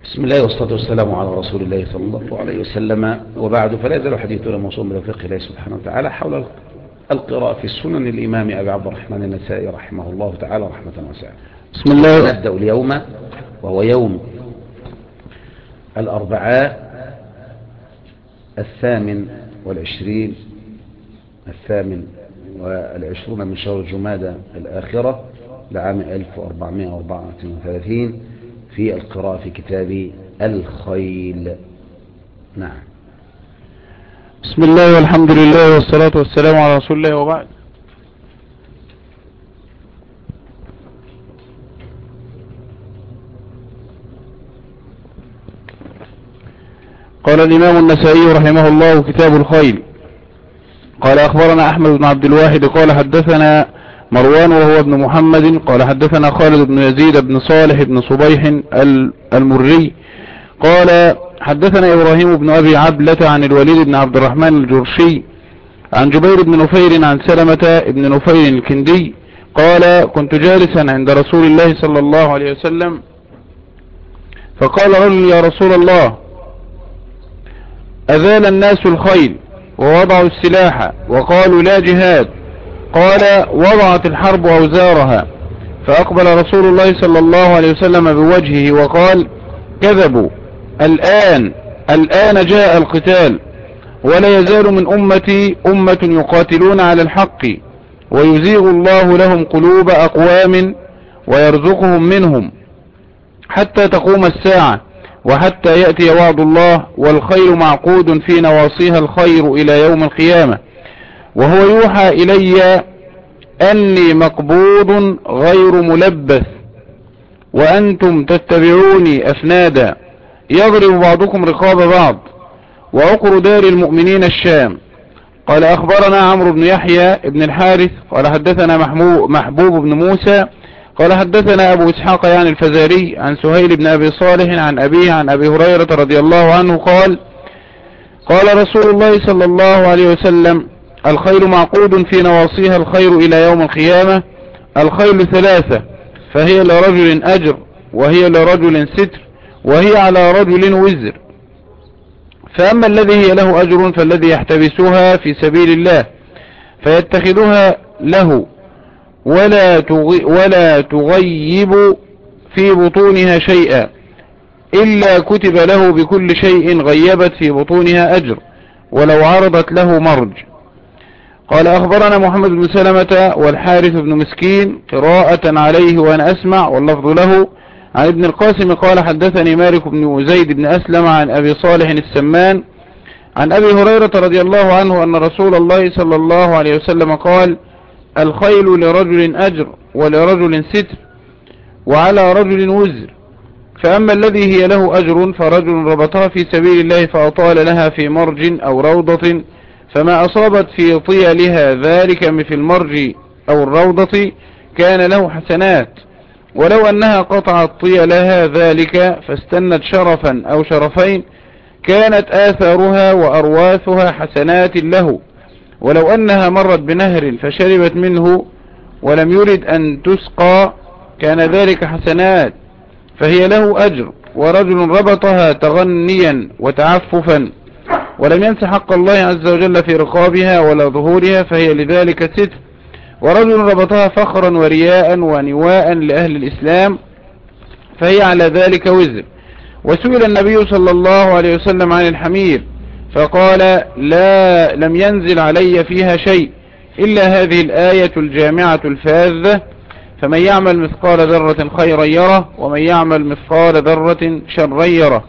بسم الله والصلاة والسلام على رسول الله صلى الله عليه وسلم، وبعد، فلا يزال حديثنا موصول بتوفيق الله سبحانه وتعالى حول القراءة في السنن للإمام أبي عبد الرحمن النسائي رحمه الله تعالى رحمة واسعة. بسم الله. نبدأ اليوم وهو يوم الأربعاء 28 من شهر جمادى الآخرة لعام 1434 في القراءة في كتاب الخيل. نعم. بسم الله والحمد لله والصلاة والسلام على رسول الله، وبعد. قال الإمام النسائي رحمه الله: كتاب الخيل. قال أخبرنا أحمد بن عبد الواحد قال حدثنا مروان وهو ابن محمد قال حدثنا خالد بن يزيد بن صالح بن صبيح المري قال حدثنا إبراهيم بن أبي عبلة عن الوليد بن عبد الرحمن الجرشي عن جبير بن نفير عن سلمة بن نفير الكندي قال: كنت جالسا عند رسول الله صلى الله عليه وسلم، فقال رجل: يا رسول الله، أذال الناس الخيل ووضعوا السلاح وقالوا لا جهاد. قال: وضعت الحرب أوزارها. فأقبل رسول الله صلى الله عليه وسلم بوجهه وقال: كذبوا، الآن جاء القتال، ولا يزال من أمتي أمة يقاتلون على الحق، ويزيغ الله لهم قلوب أقوام ويرزقهم منهم حتى تقوم الساعة، وحتى يأتي وعد الله، والخير معقود في نواصيها الخير إلى يوم القيامة، وهو يوحى إلي أني مقبوض غير ملبث، وأنتم تتبعوني أفنادا، يضرب بعضكم رقاب بعض، وعقر دار المؤمنين الشام. قال أخبرنا عمرو بن يحيى بن الحارث قال حدثنا محبوب بن موسى قال حدثنا أبو إسحاق يعني الفزاري عن سهيل بن أبي صالح عن أبيه عن أبي هريرة رضي الله عنه قال: قال رسول الله صلى الله عليه وسلم: الخيل معقود في نواصيها الخير إلى يوم القيامة. الخيل ثلاثة، فهي لرجل أجر، وهي لرجل ستر، وهي على رجل وزر. فأما الذي هي له أجر فالذي يحتبسها في سبيل الله فيتخذها له ولا تغيب في بطونها شيئا، إلا كتب له بكل شيء غيبت في بطونها أجر، ولو عرضت له مرج. قال أخبرنا محمد بن سلمة والحارث بن مسكين قراءة عليه وأنا أسمع، واللفظ له، عن ابن القاسم قال حدثني مالك بن زيد بن أسلم عن أبي صالح السمان عن أبي هريرة رضي الله عنه أن رسول الله صلى الله عليه وسلم قال: الخيل لرجل أجر، ولرجل ستر، وعلى رجل وزر. فأما الذي هي له أجر فرجل ربطها في سبيل الله فأطال لها في مرج أو روضة، فما أصابت في طيلها ذلك مثل المرج أو الروضة كان له حسنات، ولو أنها قطعت طيلها ذلك فاستنت شرفا أو شرفين كانت آثارها وأرواثها حسنات له، ولو أنها مرت بنهر فشربت منه ولم يرد أن تسقى كان ذلك حسنات، فهي له أجر. ورجل ربطها تغنيا وتعففا ولم ينس حق الله عز وجل في رقابها ولا ظهورها فهي لذلك ستر. ورجل ربطها فخرا ورياء ونواء لأهل الإسلام فهي على ذلك وزر. وسئل النبي صلى الله عليه وسلم عن الحمير فقال: لم ينزل علي فيها شيء إلا هذه الآية الجامعة الفاذة: فمن يعمل مثقال ذرة خيرا يره، ومن يعمل مثقال ذرة شرا يره.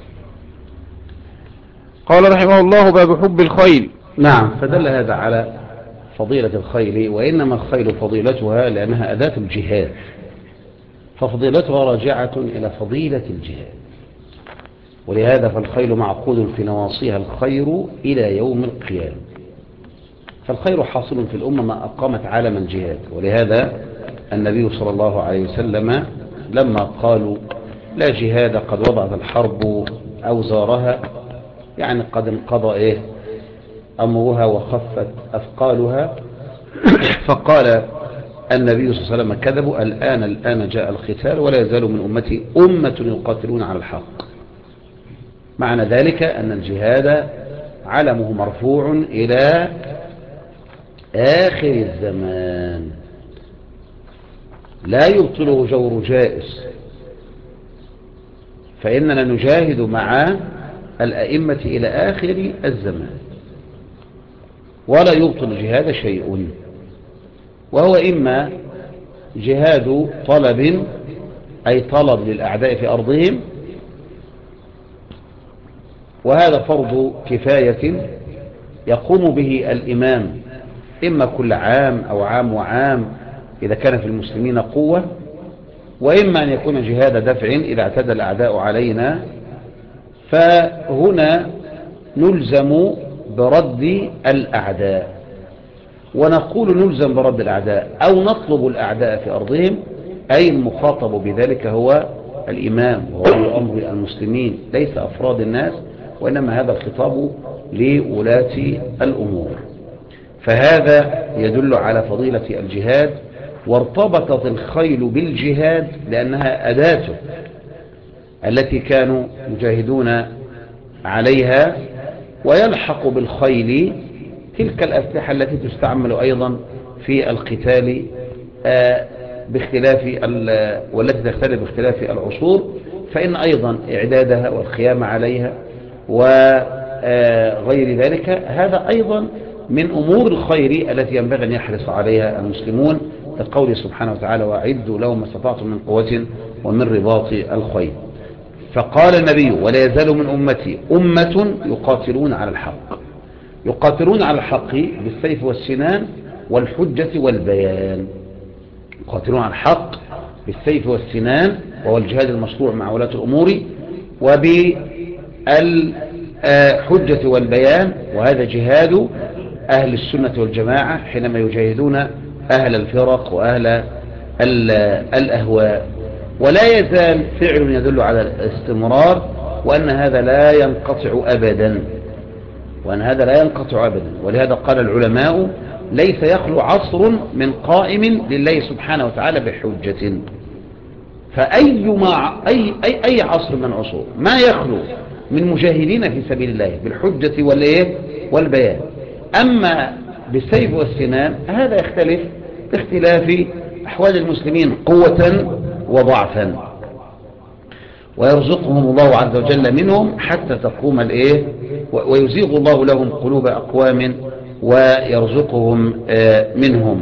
قال رحمه الله: باب حب الخيل. نعم. فدل هذا على فضيلة الخيل، وإنما الخيل فضيلتها لأنها أداة الجهاد، ففضيلتها راجعة إلى فضيلة الجهاد، ولهذا فالخيل معقود في نواصيها الخير إلى يوم القيامة. فالخير حاصل في الأمة ما أقامت عالم الجهاد، ولهذا النبي صلى الله عليه وسلم لما قالوا لا جهاد قد وضعت الحرب أوزارها، يعني قد انقضى أمرها وخفت أثقالها، فقال النبي صلى الله عليه وسلم: كذبوا، الآن جاء القتال، ولا يزال من أمتي أمة يقاتلون على الحق، معنى ذلك أن الجهاد علمه مرفوع إلى آخر الزمان، لا يبطله جور جائز، فإننا نجاهد مع الأئمة إلى آخر الزمان، ولا يبطل الجهاد شيء، وهو إما جهاد طلب أي طلب للأعداء في أرضهم، وهذا فرض كفاية يقوم به الإمام إما كل عام أو عام وعام إذا كان في المسلمين قوة، وإما أن يكون جهاد دفع إذا اعتدى الأعداء علينا، فهنا نلزم برد الأعداء، ونقول نلزم برد الأعداء أو نطلب الأعداء في أرضهم، أي المخاطب بذلك هو الإمام وولي أمر المسلمين، ليس أفراد الناس، وإنما هذا الخطاب لولاة الأمور. فهذا يدل على فضيلة الجهاد، وارتبطت الخيل بالجهاد لأنها أداته التي كانوا يجاهدون عليها، ويلحق بالخيل تلك الأسلحة التي تستعمل أيضا في القتال باختلاف والتي تختلف باختلاف العصور، فإن أيضا إعدادها والقيام عليها وغير ذلك هذا أيضا من أمور الخير التي ينبغي أن يحرص عليها المسلمون، لقوله سبحانه وتعالى: وأعدوا لهم ما استطعتم من قوة ومن رباط الخيل. فقال النبي: ولا يزال من أمتي أمة يقاتلون على الحق. يقاتلون على الحق بالسيف والسنان والحجة والبيان. يقاتلون على الحق بالسيف والسنان وهو الجهاد المشروع مع ولاة الأمور، وبالحجة والبيان وهذا جهاد أهل السنة والجماعة حينما يجاهدون أهل الفرق وأهل الأهواء. ولا يزال فعل يدل على الاستمرار، وأن هذا لا ينقطع أبدا، ولهذا قال العلماء: ليس يخلو عصر من قائم لله سبحانه وتعالى بحجة. فأي عصر من عصور ما يخلو من مجاهدين في سبيل الله بالحجة والبيان. أما بالسيف والسنان هذا يختلف باختلاف أحوال المسلمين قوة وضعفا، ويرزقهم الله عز وجل منهم حتى تقوم ويزيغ الله لهم قلوب أقوام ويرزقهم منهم.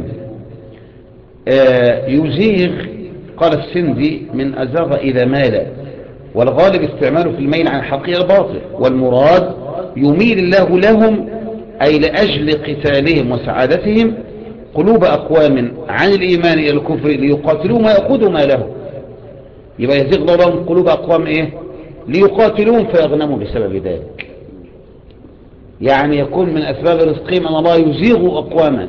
يزيغ قال السندي من أزاغ إذا مال، والغالب استعماله في الميل عن الحقيقة الباطل، والمراد يميل الله لهم أي لأجل قتالهم وسعادتهم قلوب أقوام عن الإيمان إلى الكفر ليقاتلوهم ويأخذوا ما لهم. يبقى يزيغ الله لهم قلوب أقوام ليقاتلوهم فيغنموا بسبب ذلك. يعني يكون من أسباب رزقهم أن الله يزيغ أقواما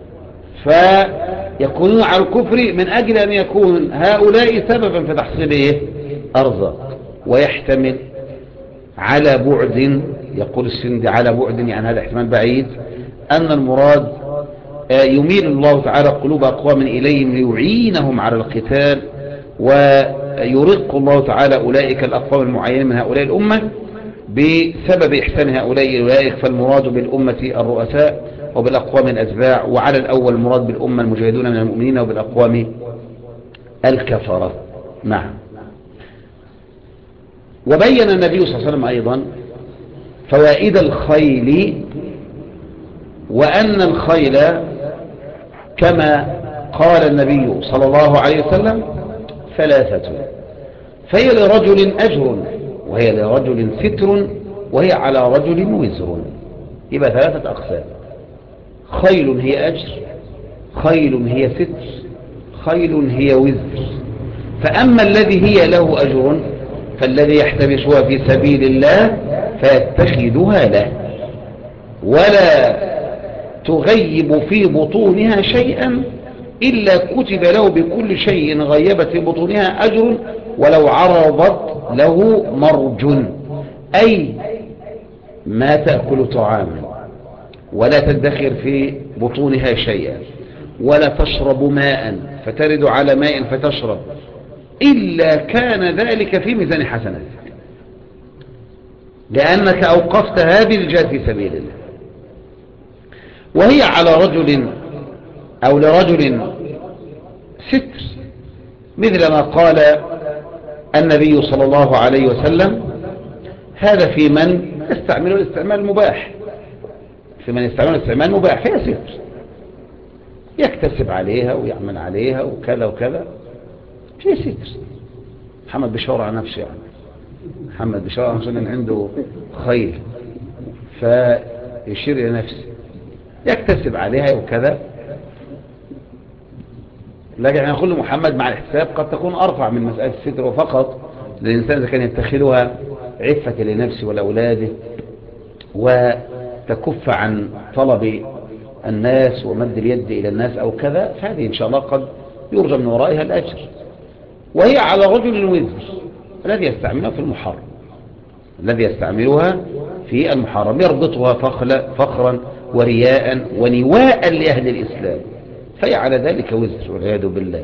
فيكونون على الكفر من أجل أن يكون هؤلاء سببا في تحصيل أرزاق. ويحتمل على بعد، يقول السندي على بعد يعني هذا احتمال بعيد، أن المراد يميل الله تعالى قلوب أقوام إليهم ليعينهم على القتال، ويرق الله تعالى أولئك الأقوام المعينين من هؤلاء الأمة بسبب إحسان هؤلاء أولئك. فالمراد بالأمة الرؤساء وبالأقوام الأتباع، وعلى الأول المراد بالأمة المجاهدون من المؤمنين وبالأقوام الكفرة. نعم. وبين النبي صلى الله عليه وسلم أيضا فوائد الخيل، وأن الخيل كما قال النبي صلى الله عليه وسلم ثلاثة: فهي لرجل أجر، وهي لرجل ستر، وهي على رجل وزر. يبقى ثلاثة أقسام: خيل هي أجر، خيل هي ستر، خيل هي وزر. فأما الذي هي له أجر فالذي يحتبسها في سبيل الله فيتخذها له، ولا تغيب في بطونها شيئا إلا كتب له بكل شيء غيبت في بطونها أجر ولو عرضت له مرج، أي ما تأكل طعاما ولا تدخر في بطونها شيئا ولا تشرب ماء فترد على ماء فتشرب إلا كان ذلك في ميزان حسناتك. لأنك أوقفت هذه الجهاد في سبيل الله. وهي على رجل أو لرجل ستر، مثل ما قال النبي صلى الله عليه وسلم: هذا في من يستعمل الاستعمال المباح، في من يستعمل الاستعمال المباح، فهي ستر يكتسب عليها ويعمل عليها وكذا وكذا، هي ستر. محمد بيشاور على نفسه، يعني محمد بيشاور على نفسه ان عنده خيل، فيشير الى نفسه يكتسب عليها وكذا. لكن نقول محمد مع الحساب قد تكون ارفع من مسألة الستر، وفقط للإنسان إذا كان يتخذها عفة لنفسه ولأولاده وتكف عن طلب الناس ومد اليد إلى الناس أو كذا، فهذه إن شاء الله قد يرجى من ورائها الأجر. وهي على رجل الوزر الذي يستعملها في المحرم، الذي يستعملها في المحرم، يربطها فخرا ورياء ونواء لأهل الإسلام، فهي على ذلك وزر والعياذ بالله.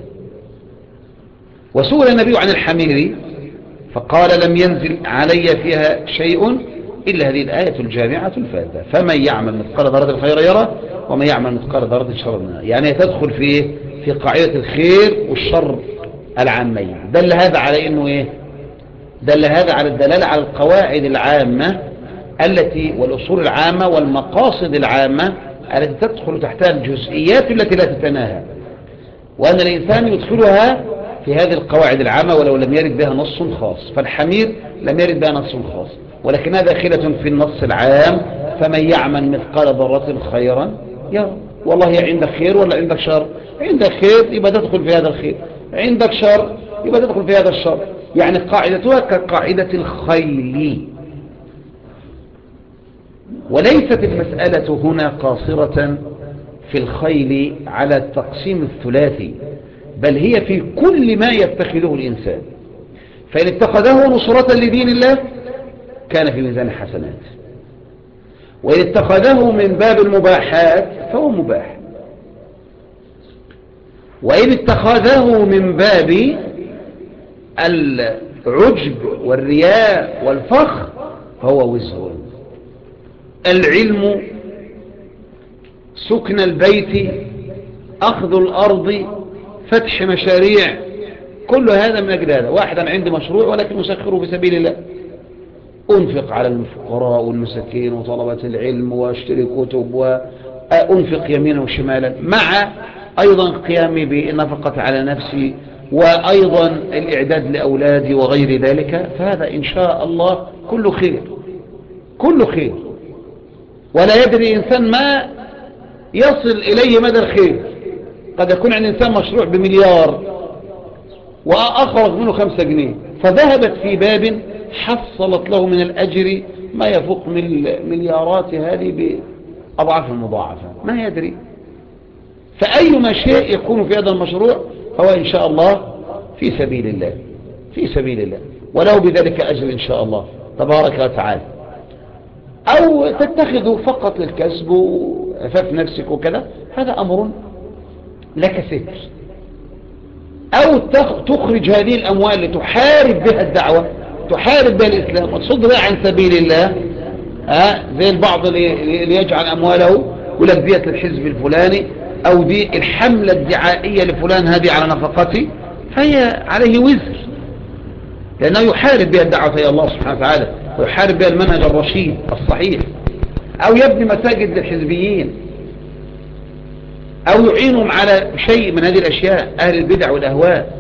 وسئل النبي عن الحمير فقال: لم ينزل علي فيها شيء إلا هذه الآية الجامعة الفاذة: فمن يعمل مثقال ذرة خيرا يره ومن يعمل مثقال ذرة شرا يره. يعني تدخل في قاعدة الخير والشر العامين. دل هذا على انه ايه؟ دل هذا على الدلالة على القواعد العامة التي والأصول العامة والمقاصد العامة التي تدخل تحتها الجزئيات التي لا تتناهى، وأن الإنسان يدخلها في هذه القواعد العامة ولو لم يرد بها نص خاص. فالحمير لم يرد بها نص خاص، ولكنها داخلة في النص العام: فمن يعمل مثقال ذرة خيرا يره. والله عندك خير ولا عندك شر؟ عندك خير يبقى تدخل في هذا الخير، عندك شر يبقى تدخل في هذا الشر. يعني قاعدتها كقاعدة الخيل. وليست المسألة هنا قاصرة في الخيل على التقسيم الثلاثي، بل هي في كل ما يتخذه الإنسان. فإن اتخذه نصرة لدين الله كان في ميزان الحسنات، وإن اتخذه من باب المباحات فهو مباح، وإن اتخذه من باب العجب والرياء والفخر فهو وزر. العلم، سكن البيت، أخذ الأرض، فتح مشاريع، كل هذا من أجل هذا. واحد أنا عندي مشروع ولكن أسخره في سبيل الله، أنفق على الفقراء والمساكين وطلبة العلم واشتري كتب وأنفق يمينا وشمالا، مع أيضا قيامي بالنفقة على نفسي وأيضا الإعداد لأولادي وغير ذلك. فهذا إن شاء الله كله خير، كله خير، ولا يدري إنسان ما يصل إليه مدى الخير. قد يكون عند إنسان مشروع بمليار وأخرج منه 5 جنيه، فذهبت في باب حصلت له من الأجر ما يفوق من مليارات هذه بأضعاف المضاعفة، ما يدري. فأيما شيء يكون في هذا المشروع هو إن شاء الله في سبيل الله، في سبيل الله، وله بذلك أجر إن شاء الله تبارك وتعالى. أو تتخذه فقط للكسب وعفاف نفسك وكذا، هذا أمر لك ستر. أو تخرج هذه الأموال لتحارب بها الدعوة، تحارب بها الإسلام وتصد بها عن سبيل الله. زي البعض اللي يجعل أمواله ولك ديت للحزب الفلاني، أو دي الحملة الدعائية لفلان هذه على نفقتي، فهي عليه وزر، لأنه يحارب بها الدعوة إلى الله سبحانه وتعالى، ويحارب بها المنهج الرشيد الصحيح. أو يبني مساجد للحزبيين، أو يعينهم على شيء من هذه الأشياء، أهل البدع والأهواء.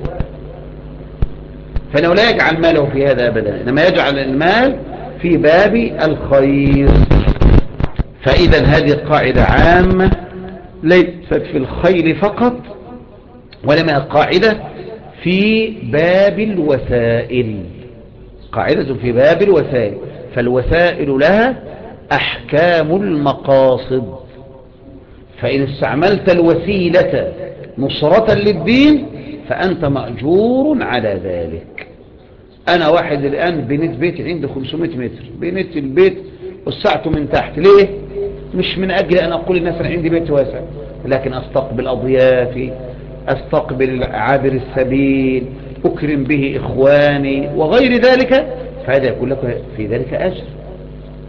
فإنه لا يجعل ماله في هذا أبدا، إنما يجعل المال في باب الخير. فإذا هذه قاعدة عامة ليست في الخير فقط، ولما قاعدة في باب الوسائل، قاعدة في باب الوسائل. فالوسائل لها أحكام المقاصد، فإن استعملت الوسيلة نصرة للدين فأنت مأجور على ذلك. أنا واحد الآن بنيت بيت عندي 500 متر، بنيت البيت وسعته من تحت. ليه؟ مش من أجل أن أقول الناس أنا عندي بيت واسع، لكن أستقبل أضيافي، أستقبل عابر السبيل، أكرم به إخواني وغير ذلك، فهذا يكون لك في ذلك أجر.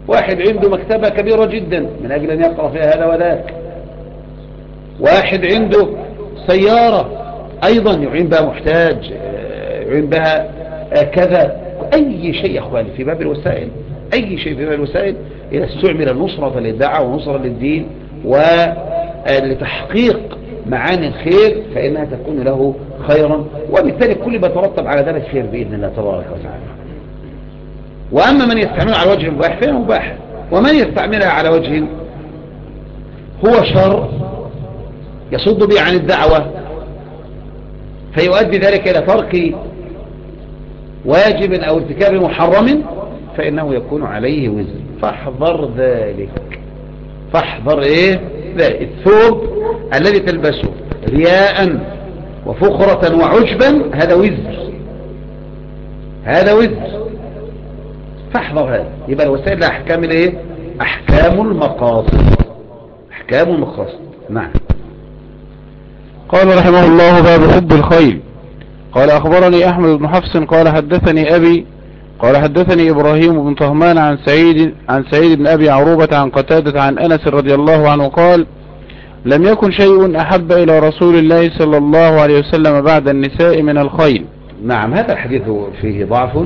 واحد عنده مكتبة كبيرة جدا من أجل أن يقرأ فيها هذا وذاك، واحد عنده سيارة أيضا يعين بها محتاج، يعين بها كذا. أي شيء يا أخواني في باب الوسائل، أي شيء في باب الوسائل إذا استعمل نصرة للدعوة ونصرة للدين ولتحقيق معاني الخير فإنها تكون له خيرا، وبالتالي كل ما ترتب على ذلك خير بإذن الله تبارك وتعالى. وأما من يستعملها على وجه مباح فهي مباح، ومن يستعملها على وجه هو شر يصد به عن الدعوة فيؤدي ذلك إلى ترك واجب أو ارتكاب محرم فإنه يكون عليه وزر. فاحذر ذلك، فاحذر إيه ذلك. الثوب الذي تلبسه رياء وفخرة وعجبا هذا وزر، هذا وزر، فاحذر هذا. يبقى الوسائل لها أحكام الإيه؟ أحكام المقاصد، أحكام المقاصد. نعم. قال رحمه الله: باب حب الخيل. قال أخبرني أحمد بن حفص قال حدثني أبي قال حدثني إبراهيم بن طهمان عن سعيد بن أبي عروبة عن قتادة عن أنس رضي الله عنه قال: لم يكن شيء أحب إلى رسول الله صلى الله عليه وسلم بعد النساء من الخيل. نعم، هذا الحديث فيه ضعف،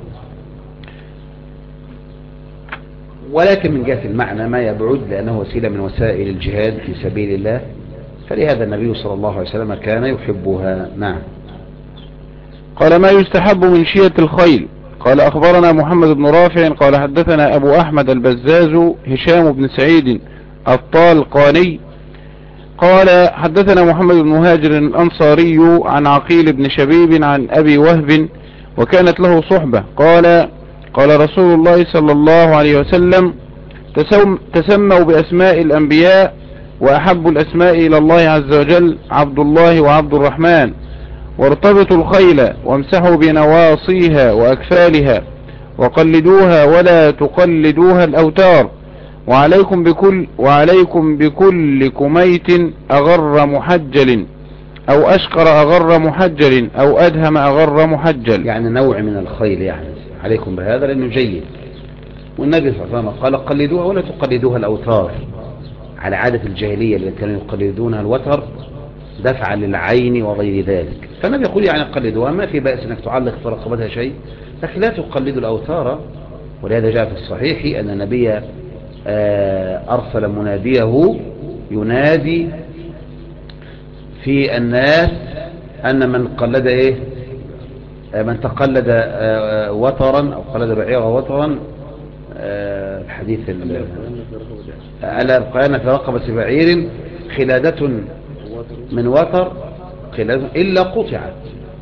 ولكن من جهة المعنى ما يبعد لأنه وسيلة من وسائل الجهاد في سبيل الله، فلهذا النبي صلى الله عليه وسلم كان يحبها. نعم. قال: ما يستحب من شية الخيل. قال أخبرنا محمد بن رافع قال حدثنا أبو أحمد البزاز هشام بن سعيد الطالقاني قال حدثنا محمد بن مهاجر الأنصاري عن عقيل بن شبيب عن أبي وهب وكانت له صحبة قال رسول الله صلى الله عليه وسلم: تسموا بأسماء الأنبياء، وأحب الأسماء إلى الله عز وجل عبد الله وعبد الرحمن، وارتبطوا الخيل وامسحوا بنواصيها وأكفالها وقلدوها ولا تقلدوها الأوتار، وعليكم بكل كميت أغر محجل أو أشقر أغر محجل أو أدهم أغر محجل. يعني نوع من الخيل، يعني عليكم بهذا لأنه جيد. والنبي صلى الله عليه وسلم قال: قلدوها ولا تقلدوها الأوتار، على عادة الجاهلية اللي كانوا يقلدونها الوتر دفعا للعين وغير ذلك. فالنبي يقول يعني قلدوها، ما في بأس انك تعلق في رقبتها شيء، لكن لا تقلدوا الأوتار. ولهذا جاء في الصحيح أن النبي أرسل مناديه ينادي في الناس أن من قلد من تقلد وترا أو قلد بعيرا وترا، الحديث ألا يبقين في رقبة بعير خلادة من وتر إلا قطعت،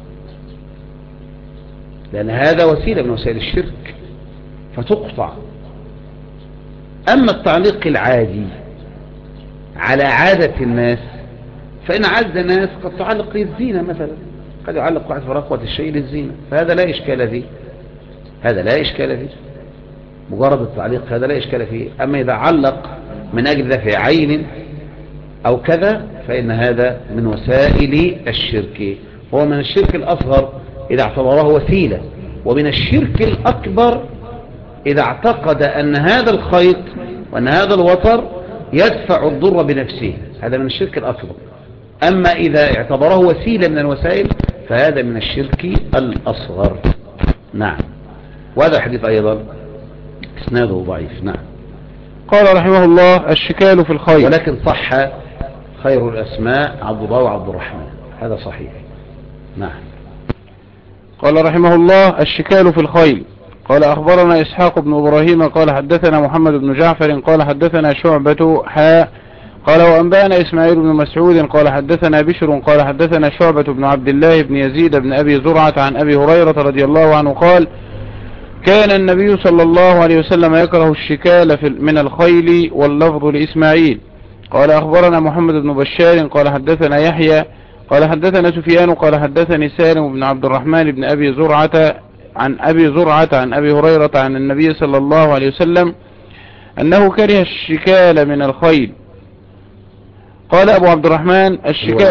لأن هذا وسيلة من وسائل الشرك فتقطع. أما التعليق العادي على عادة الناس فإن عادة الناس قد تعلق للزينة مثلا، قد يعلق واحد في رقبة الشيء للزينة، فهذا لا إشكال فيه، هذا لا إشكال فيه، مجرد التعليق هذا لا إشكال فيه. أما إذا علق من أجل دفع عين أو كذا فإن هذا من وسائل الشرك، هو من الشرك الأصغر إذا اعتبره وسيلة، ومن الشرك الأكبر إذا اعتقد أن هذا الخيط وأن هذا الوتر يدفع الضر بنفسه، هذا من الشرك الأكبر. أما إذا اعتبره وسيلة من الوسائل فهذا من الشرك الأصغر. نعم. وهذا الحديث أيضا اسناده ضعيف. نعم. قال رحمه الله: الشكال في الخيل، ولكن صح خير الأسماء عبد الله وعبد الرحمن، هذا صحيح. نعم. قال رحمه الله: الشكال في الخيل. قال أخبرنا إسحاق بن إبراهيم قال حدثنا محمد بن جعفر قال حدثنا شعبة قال وأنبأنا إسماعيل بن مسعود قال حدثنا بشر قال حدثنا شعبة بن عبد الله بن يزيد بن أبي زرعة عن أبي هريرة رضي الله عنه قال: كان النبي صلى الله عليه وسلم يكره الشكال من الخيل، واللفظ لإسماعيل. قال أخبرنا محمد بن بشار قال حدثنا يحيى قال حدثنا سفيان قال حدثني سالم بن عبد الرحمن بن أبي زرعة عن أبي هريرة عن النبي صلى الله عليه وسلم أنه كره الشكال من الخيل. قال أبو عبد الرحمن: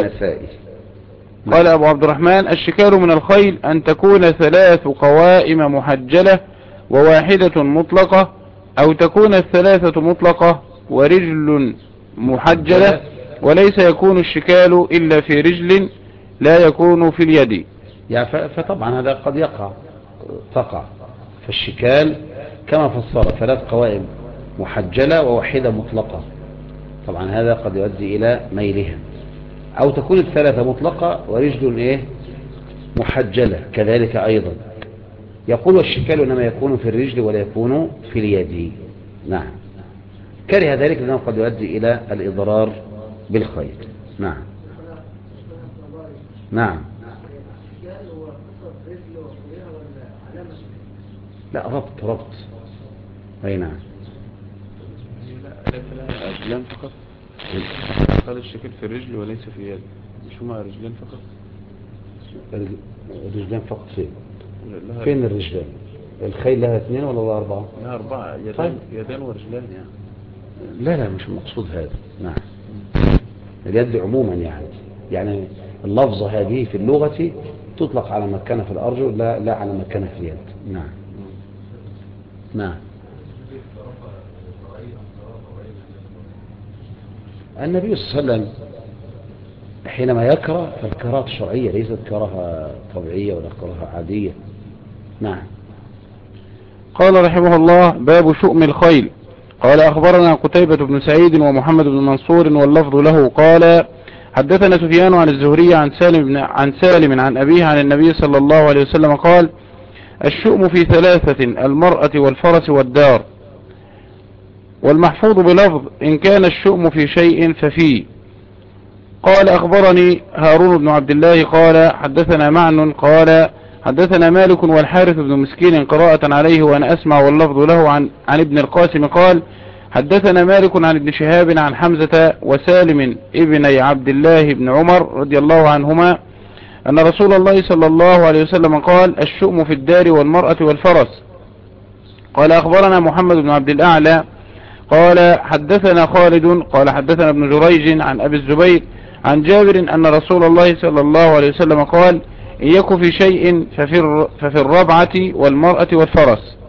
الشكال من الخيل أن تكون 3 قوائم محجلة وواحدة مطلقة، أو تكون الثلاثة مطلقة ورجل محجلة، وليس يكون الشكال إلا في رجل لا يكون في اليد. يعني فطبعا هذا قد تقع فالشكال كما فسر 3 قوائم محجلة وواحدة مطلقة، طبعا هذا قد يؤدي إلى ميلها. أو تكون ال3 مطلقة ورجل إيه محجلة كذلك أيضا. يقول والشكال إنما يكون في الرجل ولا يكون في اليد. نعم، كره ذلك لأنه قد يؤدي إلى الإضرار بالخيل. نعم نعم. لا، ربط أي نعم. لا رجلان فقط. قال الشكل في الرجل وليس في اليد، مش هما رجلان فقط؟ رجلان فقط فين الرجلان؟ الخيل لها 2 ولا لها 4؟ لها 4 يدان. طيب. يدان ورجلان يعني. لا مش المقصود هذا. نعم، اليد عموما يعني اللفظة هذه في اللغة تطلق على مكانها في الأرجل، لا على مكانها في اليد. نعم نعم. النبي صلى الله عليه وسلم حينما يكره فالكراهة شرعية ليست كراهة طبيعية ولا كراهة عادية. نعم. قال رحمه الله: باب شؤم الخيل. قال أخبرنا قتيبة بن سعيد ومحمد بن منصور واللفظ له قال حدثنا سفيان عن الزهري عن سالم عن أبيه عن النبي صلى الله عليه وسلم قال: الشؤم في 3: المرأة والفرس والدار. والمحفوظ بلفظ إن كان الشؤم في شيء ففيه. قال أخبرني هارون بن عبد الله قال حدثنا معن قال حدثنا مالك والحارث بن مسكين قراءة عليه وأنا أسمع واللفظ له عن ابن القاسم قال حدثنا مالك عن ابن شهاب عن حمزة وسالم ابني عبد الله بن عمر رضي الله عنهما أن رسول الله صلى الله عليه وسلم قال: الشؤم في الدار والمرأة والفرس. قال أخبرنا محمد بن عبد الأعلى قال حدثنا خالد قال حدثنا ابن جريج عن أبي الزبير عن جابر أن رسول الله صلى الله عليه وسلم قال: إن يكن في شيء ففي الربعة والمرأة والفرس.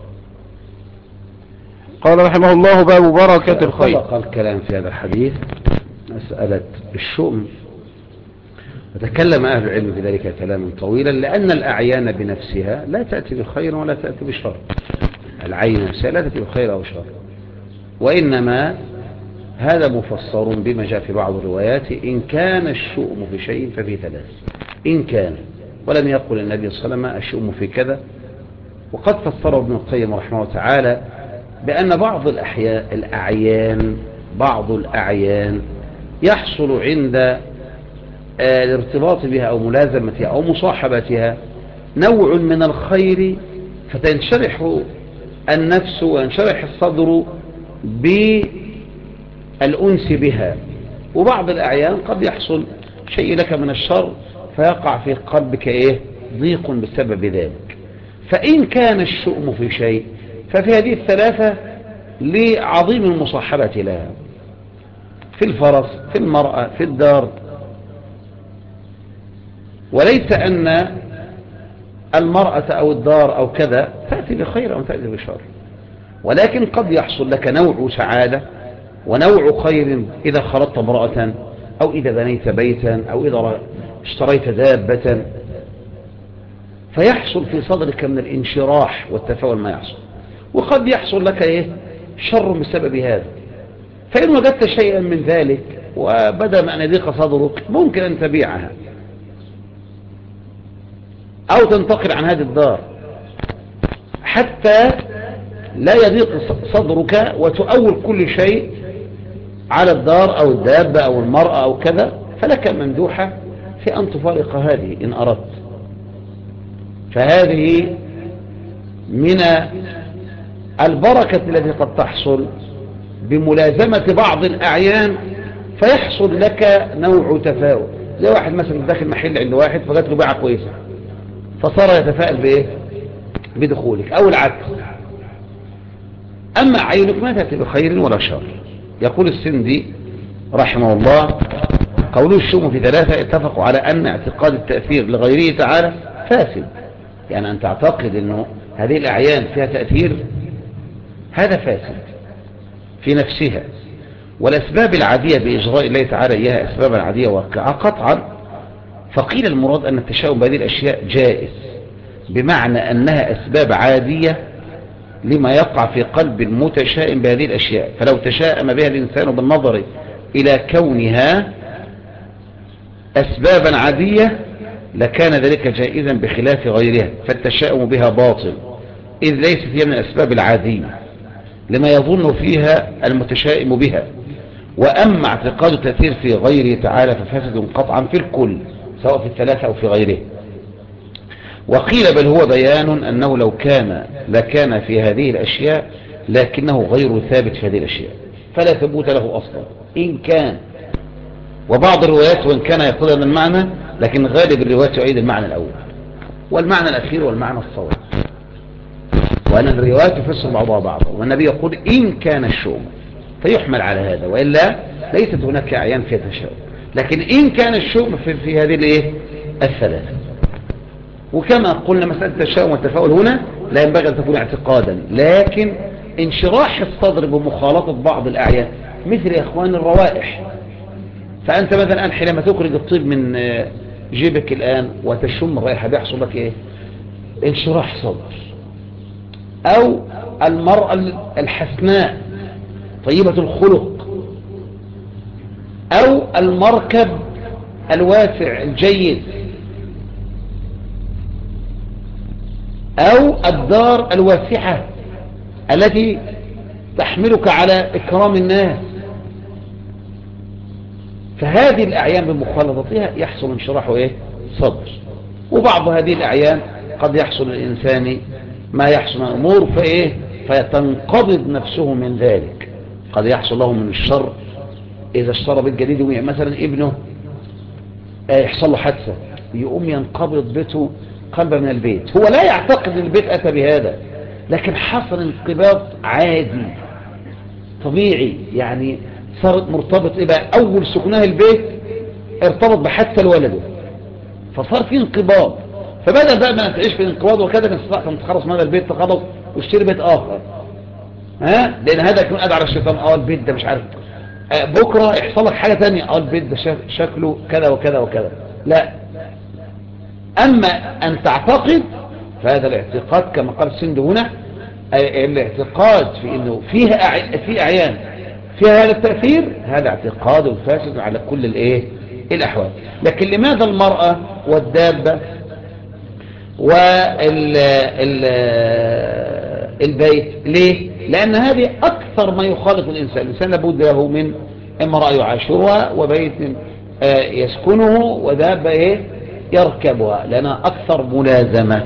قال رحمه الله: باب بركة الخيل. سبق الكلام في هذا الحديث مسألة الشؤم، وتكلم أهل العلم في ذلك كلاما طويلا، لأن الأعيان بنفسها لا تأتي بخير ولا تأتي بشر. العين نفسها لا تأتي بخير أو شر، وإنما هذا مفسر بما جاء في بعض الروايات: إن كان الشؤم في شيء ففي 3. إن كان، ولم يقل النبي صلى الله عليه وسلم الشؤم في كذا. وقد فسره ابن القيم رحمه الله تعالى بأن بعض الأعيان يحصل عند الارتباط بها أو ملازمتها أو مصاحبتها نوع من الخير، فتنشرح النفس وينشرح الصدر بالأنس بها. وبعض الأعيان قد يحصل شيء لك من الشر فيقع في قلبك ضيق بسبب ذلك. فإن كان الشؤم في شيء ففي هذه 3 لعظيم المصاحبة لها، في الفرس، في المرأة، في الدار. وليس أن المرأة أو الدار أو كذا تأتي بخير أو تأتي بشر، ولكن قد يحصل لك نوع سعادة ونوع خير إذا خلطت امرأة، أو إذا بنيت بيتا، أو إذا اشتريت دابة، فيحصل في صدرك من الانشراح والتفاؤل ما يحصل. وقد يحصل لك شر بسبب هذا، فإن وجدت شيئا من ذلك وبدأ أن يضيق صدرك ممكن أن تبيعها أو تنتقل عن هذه الدار حتى لا يضيق صدرك وتؤول كل شيء على الدار أو الدابة أو المرأة أو كذا. فلك مندوحة في أن تفارق هذه إن أردت. فهذه من البركة التي قد تحصل بملازمة بعض الأعيان، فيحصل لك نوع تفاؤل. زي واحد مثلا داخل محل عند واحد فجات له بيعة كويسة فصار يتفائل بدخولك، أو العكس. أما عينك ما تأتي بخير ولا شر. يقول السندي رحمه الله: قوله الشؤم في 3 اتفقوا على أن اعتقاد التأثير لغيره تعالى فاسد. يعني أن تعتقد أنه هذه الأعيان فيها تأثير، هذا فاسد في نفسها. والأسباب العادية بإجراء الله تعالى إياها أسبابا عادية واقعة قطعا. فقيل المراد أن التشاؤم بهذه الأشياء جائز، بمعنى أنها أسباب عادية لما يقع في قلب المتشائم بهذه الأشياء. فلو تشاءم بها الإنسان بالنظر إلى كونها أسبابا عادية لكان ذلك جائزا بخلاف غيرها، فالتشاؤم بها باطل إذ ليست هي من الأسباب العادية لما يظن فيها المتشائم بها. وأما اعتقاد التأثير في غيره تعالى ففاسد قطعا في الكل سواء في الثلاثة أو في غيره. وقيل بل هو بيان أنه لو كان لكان في هذه الأشياء لكنه غير ثابت في هذه الأشياء فلا ثبوت له أصلا إن كان. وبعض الروايات وإن كان يقول هذا المعنى لكن غالب الروايات يعيد المعنى الأول والمعنى الأخير والمعنى الصواب، وأن الروايات تفسر بعضها بعضا. والنبي يقول إن كان الشؤم فيحمل على هذا، وإلا ليست هناك أعيان فيها تشاؤم. لكن إن كان الشؤم في هذه الإيه الثلاثة. وكما قلنا مسألة التشاؤم والتفاؤل هنا لا ينبغي أن تكون اعتقادا، لكن انشراح الصدر بمخالطة بعض الأعيان مثل يا إخوان الروائح. فأنت مثلا الآن حينما تخرج الطيب من جيبك الآن وتشم الرائحة بيحصل لك إيه؟ انشراح صدر. أو المرأة الحسناء طيبة الخلق، أو المركب الواسع الجيد، أو الدار الواسعة التي تحملك على إكرام الناس. فهذه الأعيان بمخالطتها يحصل انشراح إيه؟ صدر. وبعض هذه الأعيان قد يحصل للإنسان ما يحصل من أمور فإيه فتنقبض نفسه من ذلك. قد يحصل له من الشر إذا اشترى بيت جديد مثلا ابنه يحصل له حادثة يقوم ينقبض بيته قلبه من البيت. هو لا يعتقد ان البيت أتى بهذا، لكن حصل انقباض عادي طبيعي. يعني صارت مرتبط بقى أول سكنها البيت ارتبط بحادثة لولده فصار في انقباض. فبدل بقى ما تعيش في الانقباض وكذا كان استطاع أن تخلص من هذا البيت تخلص واشتري بيت آخر. لأن هذا يكون أدعى على الشيطان. البيت ده مش عارف بكرة يحصل لك حاجة تانية. البيت ده شكله كذا وكذا وكذا. لا، أما أن تعتقد فهذا الاعتقاد كما قال السند هنا الاعتقاد في أنه في أعيان فيها هذا التأثير هذا اعتقاد فاسد على كل الأحوال. لكن لماذا المرأة والدابة والبيت ليه؟ لأن هذه أكثر ما يخالط الإنسان لابد له من امرأة يعاشرها وبيت يسكنه ودابة يركبها لأنها أكثر ملازمة.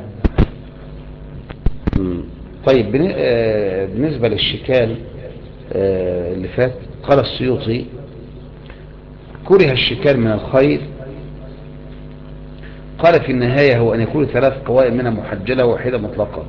طيب بالنسبة للشكال اللي فات قال السيوطي كره الشكال من الخيل. قال في النهاية هو أن يكون 3 قوائم منها محجلة وواحدة مطلقة.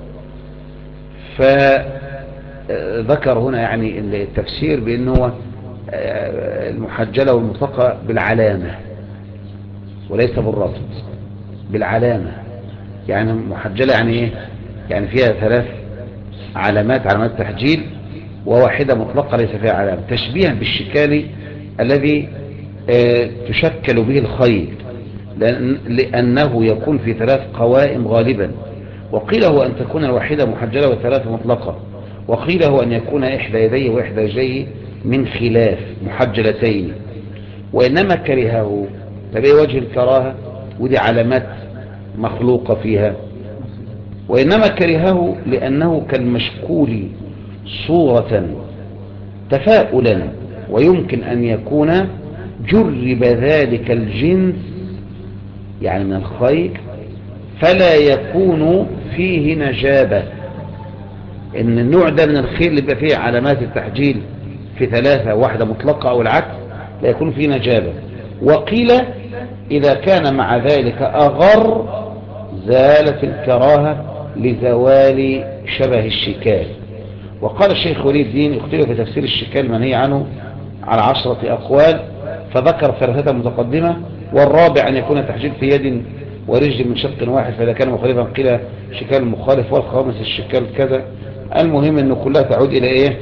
فذكر هنا يعني التفسير بأنه المحجلة والمطلقة بالعلامة وليس بالربط، بالعلامة. يعني محجلة يعني ايه؟ يعني فيها 3 علامات تحجيل وواحدة مطلقة ليس فيها علامة، تشبيها بالشكال الذي تشكل به الخيل لأنه يكون في 3 قوائم غالبا. وقيل هو أن تكون الواحدة محجلة و3 مطلقة. وقيل هو أن يكون إحدى يديه وإحدى رجليه من خلاف محجلتين. وإنما كرهه تبقى وجه الكراهة ودي علامات مخلوقة فيها. وإنما كرهه لأنه كالمشكول صورة تفاؤلا ويمكن أن يكون جرب ذلك الجنس يعني من الخيل فلا يكون فيه نجابة. إن النوع ده من الخيل اللي يبقى فيه علامات التحجيل في 3 واحدة مطلقة أو العكس لا يكون فيه نجابة. وقيل إذا كان مع ذلك أغر زالت الكراهة لزوال شبه الشكال. وقال الشيخ ولي الدين اختلف في تفسير الشكال المنهي عنه على 10 أقوال فذكر 3 متقدمة. والرابع أن يكون تحجيل في يد ورجل من شق واحد فإذا كان مخالفا قيل شكال مخالف. والخامس الشكال كذا المهم أنه كلها تعود إلى إيه؟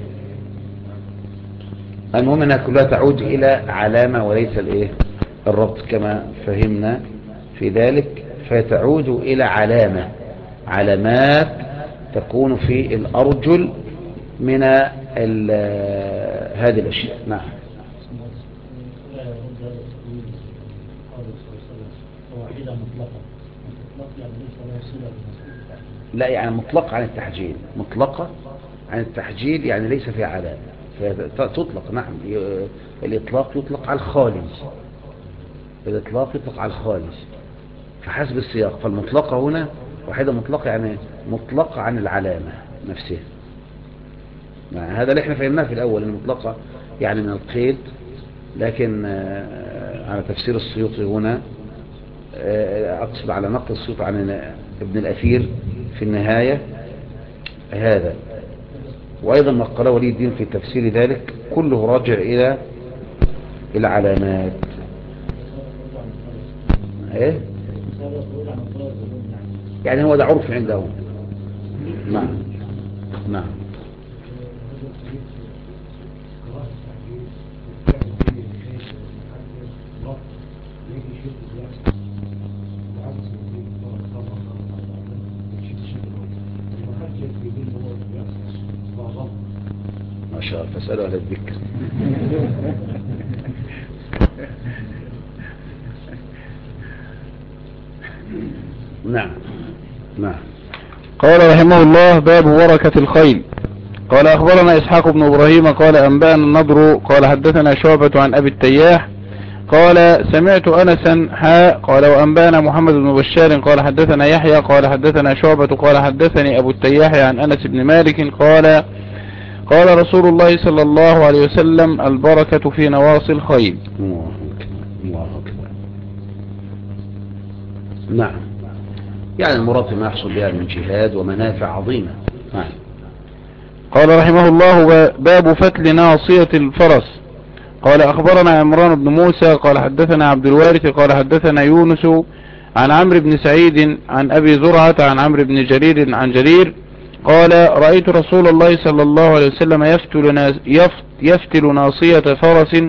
المهم أنها كلها تعود إلى علامة وليس الإيه؟ الربط كما فهمنا في ذلك، فتعود إلى علامات تكون في الأرجل من هذه الأشياء. نعم. لا يعني مطلق عن التحجيل، مطلقة عن التحجيل يعني ليس في علامة، فتطلق. نعم، الإطلاق يطلق على الخالص، الإطلاق يطلق على الخالص فحسب السياق. فالمطلقة هنا واحدة مطلقة يعني مطلقة عن العلامة نفسها. هذا اللي احنا فهمناه في الأول، المطلقة يعني من القيد، لكن على تفسير السيوطي هنا أقصد على نقل السيوطي عن ابن الأثير في النهاية هذا، وأيضا ما قاله ولي الدين في تفسير ذلك كله راجع إلى العلامات. إيه؟ يعني هو ده عرف عندهم. نعم نعم. ما شاء الله، فاسألوا أهل الذكر. نعم نعم. قال رحمه الله: باب بركة الخيل. قال أخبرنا إسحاق بن إبراهيم قال أنبأنا النضر قال حدثنا شعبة عن أبي التياح قال سمعت أنسا قال وأنبأنا محمد بن بشار قال حدثنا يحيى قال حدثنا شعبة قال حدثني أبو التياح عن أنس بن مالك قال قال رسول الله صلى الله عليه وسلم: البركة في نواصي الخيل. الله أكبر. نعم، يعني المراد ما يحصل بها من جهاد ومنافع عظيمة. نعم. قال رحمه الله: باب فتل ناصية الفرس. قال أخبرنا عمران بن موسى قال حدثنا عبد الوارث قال حدثنا يونس عن عمرو بن سعيد عن أبي زرعة عن عمرو بن جرير عن جرير قال: رأيت رسول الله صلى الله عليه وسلم يفتل ناصية فرس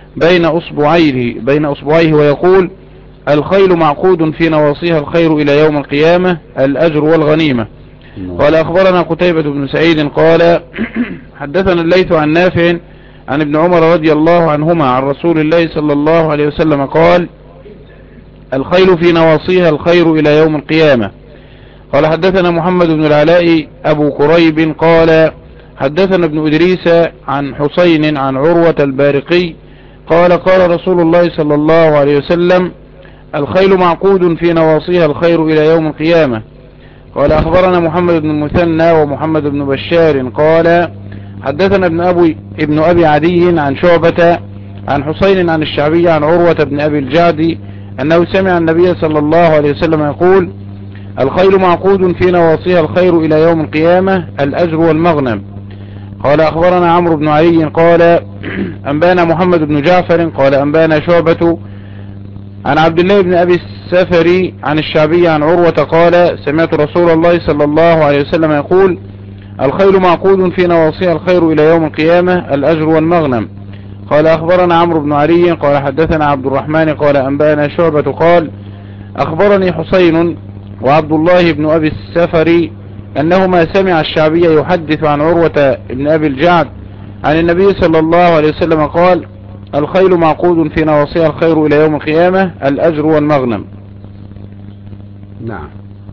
بين أصبعيه ويقول: الخيل معقود في نواصيها الخير إلى يوم القيامة، الأجر والغنيمة. قال أخبرنا قتيبة بن سعيد قال حدثنا الليث عن نافع عن ابن عمر رضي الله عنهما عن رسول الله صلى الله عليه وسلم قال: الخيل في نواصيها الخير إلى يوم القيامة. قال حدثنا محمد بن العلاء أبو كريب قال حدثنا ابن إدريس عن حسين عن عروة البارقي قال: قال رسول الله صلى الله عليه وسلم: الخيل معقود في نواصيها الخير إلى يوم القيامة. قال أخبرنا محمد بن المثنى ومحمد بن بشار قال حدثنا ابن أبي عدي عن شعبة عن حسين عن الشعبي عن عروة بن أبي الجعد أنه سمع النبي صلى الله عليه وسلم يقول: الخيل معقود في نواصيها الخير إلى يوم القيامة، الأجر والمغنم. قال أخبرنا عمرو بن علي قال أنبانا محمد بن جعفر قال أنبانا شعبة عن عبد الله بن أبي السفري عن الشعبي عن عروة قال: سمعت رسول الله صلى الله عليه وسلم يقول: الخيل معقود في نواصيها الخير إلى يوم القيامة، الأجر والمغنم. قال أخبرنا عمرو بن علي قال حدثنا عبد الرحمن قال أنبانا شعبة قال أخبرني حسين وعبد الله بن أبي السفري أنهما سمع الشعبي يحدث عن عروة بن أبي الجعد عن النبي صلى الله عليه وسلم قال: الخيل معقود في نواصيها الخير إلى يوم القيامة، الأجر والمغنم. نعم.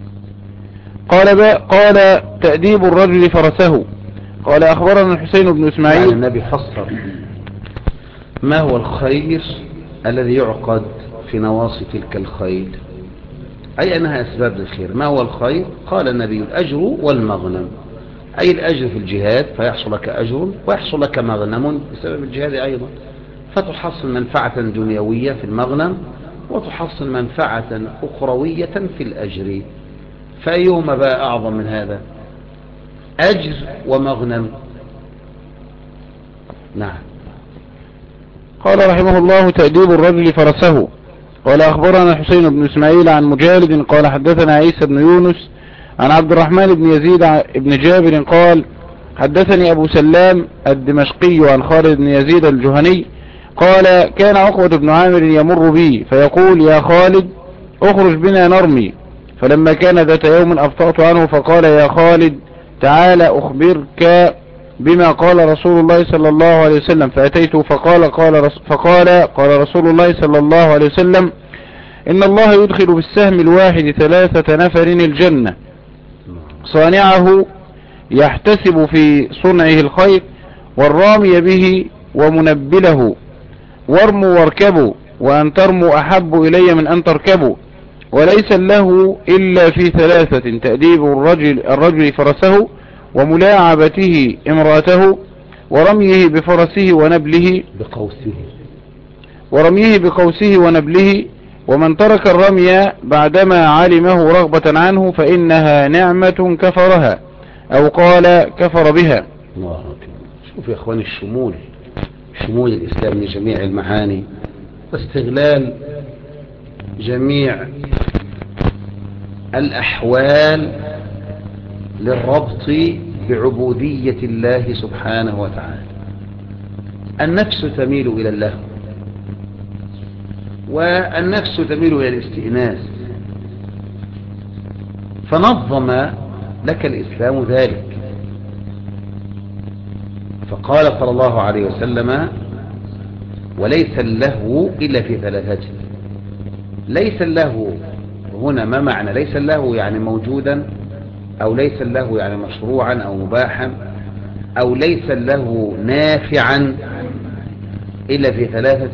قال تأديب الرجل فرسه. قال أخبرنا الحسين بن إسماعيل. يعني النبي فسر ما هو الخير الذي يعقد في نواصي تلك الخيل، أي أنها أسباب للخير. ما هو الخير؟ قال النبي: الأجر والمغنم، أي الأجر في الجهاد فيحصل لك أجر ويحصل لك مغنم بسبب الجهاد أيضا، فتحصل منفعة دنيوية في المغنم وتحصل منفعة أخروية في الأجر. فأيهما بقى أعظم من هذا؟ أجر ومغنم. نعم. قال رحمه الله: تأديب الرجل فرسه. قال أخبرنا الحسين بن إسماعيل عن مجالد قال حدثنا عيسى بن يونس عن عبد الرحمن بن يزيد بن جابر قال حدثني أبو سلام الدمشقي عن خالد بن يزيد الجهني قال كان عقبة بن عامر يمر بي فيقول يا خالد اخرج بنا نرمي، فلما كان ذات يوم أبطأت عنه فقال يا خالد تعال أخبرك بما قال رسول الله صلى الله عليه وسلم، فأتيته قال رسول الله صلى الله عليه وسلم إن الله يدخل بالسهم الواحد 3 نفر الجنة، صانعه يحتسب في صنعه الخير والرامي به ومنبله، وارموا واركبوا وأن ترموا أحب إلي من أن تركبوا، وليس له إلا في 3 تأديب الرجل فرسه وملاعبته امرأته ورميه بفرسه بقوسه ونبله، ومن ترك الرمي بعدما علمه رغبة عنه فإنها نعمة كفرها أو قال كفر بها. الله أكبر. شوف يا أخواني شمول الإسلام لجميع المعاني واستغلال جميع الأحوال للربط بعبودية الله سبحانه وتعالى. النفس تميل إلى اللهو، والنفس تميل إلى الاستئناس، فنظم لك الإسلام ذلك، فقال صلى الله عليه وسلم وليس اللهو إلا في 3. ليس اللهو هنا ما معنى ليس اللهو؟ يعني موجودا، أو ليس اللهو يعني مشروعا أو مباحا، أو ليس اللهو نافعا إلا في 3.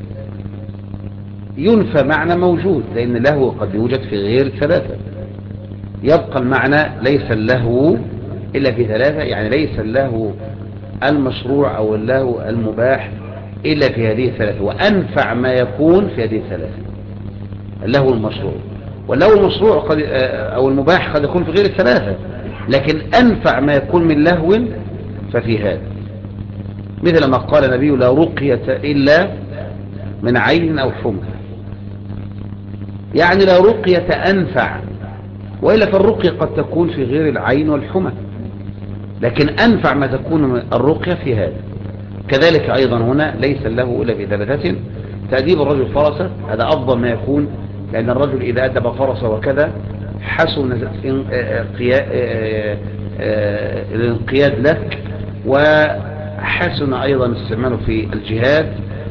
ينفى معنى موجود، لأن اللهو قد يوجد في غير 3. يبقى المعنى ليس اللهو إلا في 3، يعني ليس اللهو المشروع أو اللهو المباح إلا في هذه 3، وأنفع ما يكون في هذه 3 اللهو المشروع. واللهو المشروع قد أو المباح قد يكون في غير 3، لكن أنفع ما يكون من لهو ففي هذا، مثل ما قال النبي لا رقية إلا من عين أو حمى، يعني لا رقية أنفع، وإلا فالرقية قد تكون في غير العين والحمى، لكن أنفع ما تكون الرقية في هذا. كذلك أيضا هنا ليس له إلا في 3. تأديب الرجل فرسه، هذا أفضل ما يكون، لأن الرجل إذا أدب فرسه وكذا حسن الانقياد لك، وحسن أيضا استعماله في الجهاد،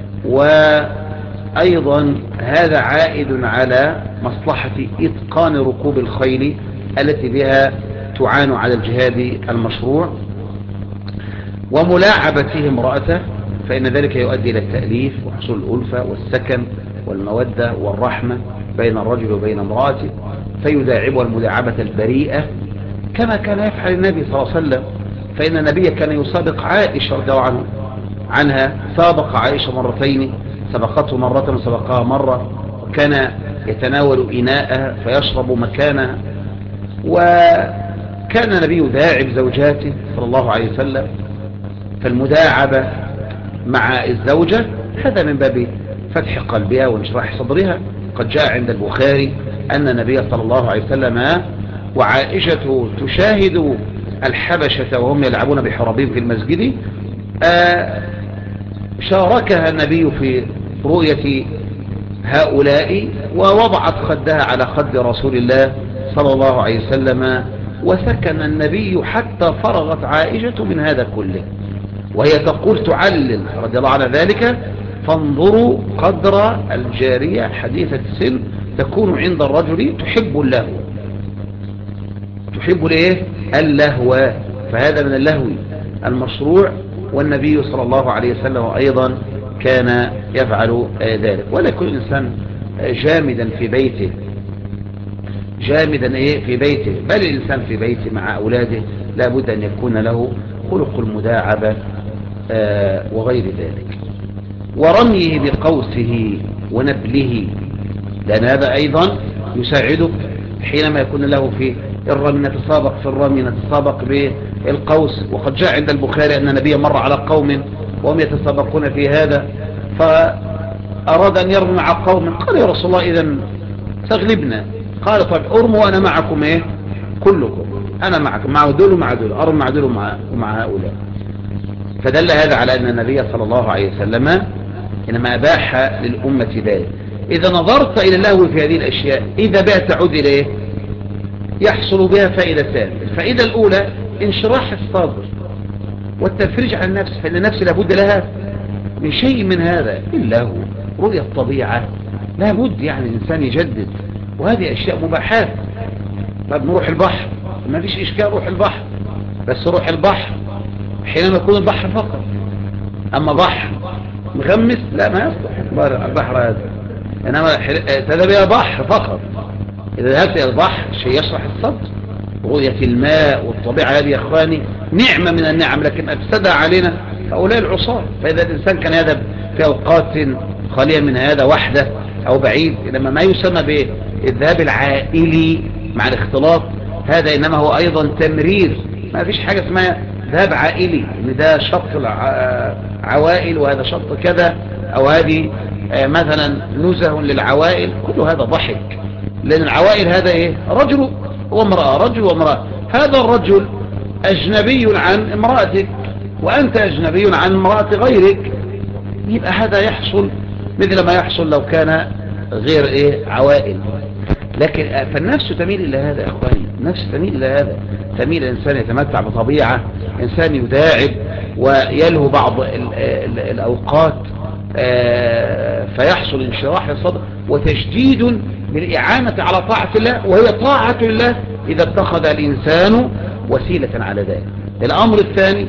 وأيضا هذا عائد على مصلحة إتقان ركوب الخيل التي بها تعان على الجهاد المشروع، وملاعبته امرأته، فإن ذلك يؤدي إلى التأليف وحصول الألفة والسكن والمودة والرحمة بين الرجل وبين امرأته، فيداعبها المداعبة البريئة كما كان يفعل النبي صلى الله عليه وسلم. فإن النبي كان يسابق عائشة رضي الله عنها، سابق عائشة 2 مرتين، سبقته مرة وسبقها مرة، وكان يتناول إناءها فيشرب مكانها، وكان النبي يداعب زوجاته صلى الله عليه وسلم. فالمداعبة مع الزوجة هذا من باب فتح قلبها وانشراح صدرها. قد جاء عند البخاري أن النبي صلى الله عليه وسلم وعائشة تشاهد الحبشة وهم يلعبون بحرابيم في المسجد، شاركها النبي في رؤية هؤلاء، ووضعت خدها على خد رسول الله صلى الله عليه وسلم، وسكن النبي حتى فرغت عائشة من هذا كله، وهي تقول تعلل رضي الله عنها ذلك: فانظروا قدر الجارية حديثة السن تكون عند الرجل تحب اللهو، تحب الايه؟ اللهو، فهذا من اللهو المشروع، والنبي صلى الله عليه وسلم أيضا كان يفعل ذلك. ولا يكون الإنسان جامدا في بيته، جامدا في بيته، بل الإنسان في بيته مع أولاده لا بد أن يكون له خلق المداعبة وغير ذلك. ورميه بقوسه ونبله، لأن هذا أيضا يساعدك حينما يكون له في الرمي، نتسابق في الرمي، نتسابق بالقوس. وقد جاء عند البخاري أن النبي مر على قوم وهم يتسابقون في هذا، فأراد أن يرمي مع قوم، قال يا رسول الله إذن تغلبنا، قال طيب ارموا وأنا معكم كلكم، أنا معكم، مع دول ومع دول، أرى مع دول ومع هؤلاء. فدل هذا على أن النبي صلى الله عليه وسلم إنما أباح للأمة ذلك. إذا نظرت إلى اللهو في هذه الأشياء إذا بها تعود إليه يحصل بها فائدتان. الفائدة الأولى انشراح الصدر والتفريج عن النفس، فإن النفس لابد لها من شيء من هذا. اللهو، رؤية الطبيعة، لابد يعني الإنسان يجدد، وهذه أشياء مباحات. طب نروح البحر، ما فيش إشكال روح البحر، بس روح البحر حينما يكون البحر فقط. أما بحر مغمس لا، ما يصلح البحر هذا، إنما تذهب إلى بحر فقط. إذا ذهبت إلى البحر شيء يشرح الصدر، رؤية الماء والطبيعة هذه يا أخواني نعمة من النعم، لكن أفسدها علينا هؤلاء العصاة. فإذا الإنسان كان يذهب في أوقات خالية من هذا وحده أو بعيد، لما ما يسمى بالذهاب العائلي مع الاختلاط، هذا إنما هو أيضا تمرير. ما فيش حاجة اسمها ذهاب عائلي، إن ده شط عوائل وهذا شط كذا، أو هذه مثلا نزه للعوائل، كل هذا ضحك. لأن العوائل هذا إيه؟ رجل وامرأة، رجل وامرأة. هذا الرجل أجنبي عن امرأتك، وأنت أجنبي عن امرأة غيرك، يبقى هذا يحصل مثل ما يحصل لو كان غير إيه؟ عوائل. لكن فالنفس تميل إلى هذا يا أخواني، النفس تميل إلى هذا، تميل الإنسان يتمتع بطبيعة، إنسان يداعب ويلهو بعض الأوقات، فيحصل انشراح الصدر وتجديد بالإعانة على طاعة الله، وهي طاعة الله إذا اتخذ الإنسان وسيلة على ذلك. الأمر الثاني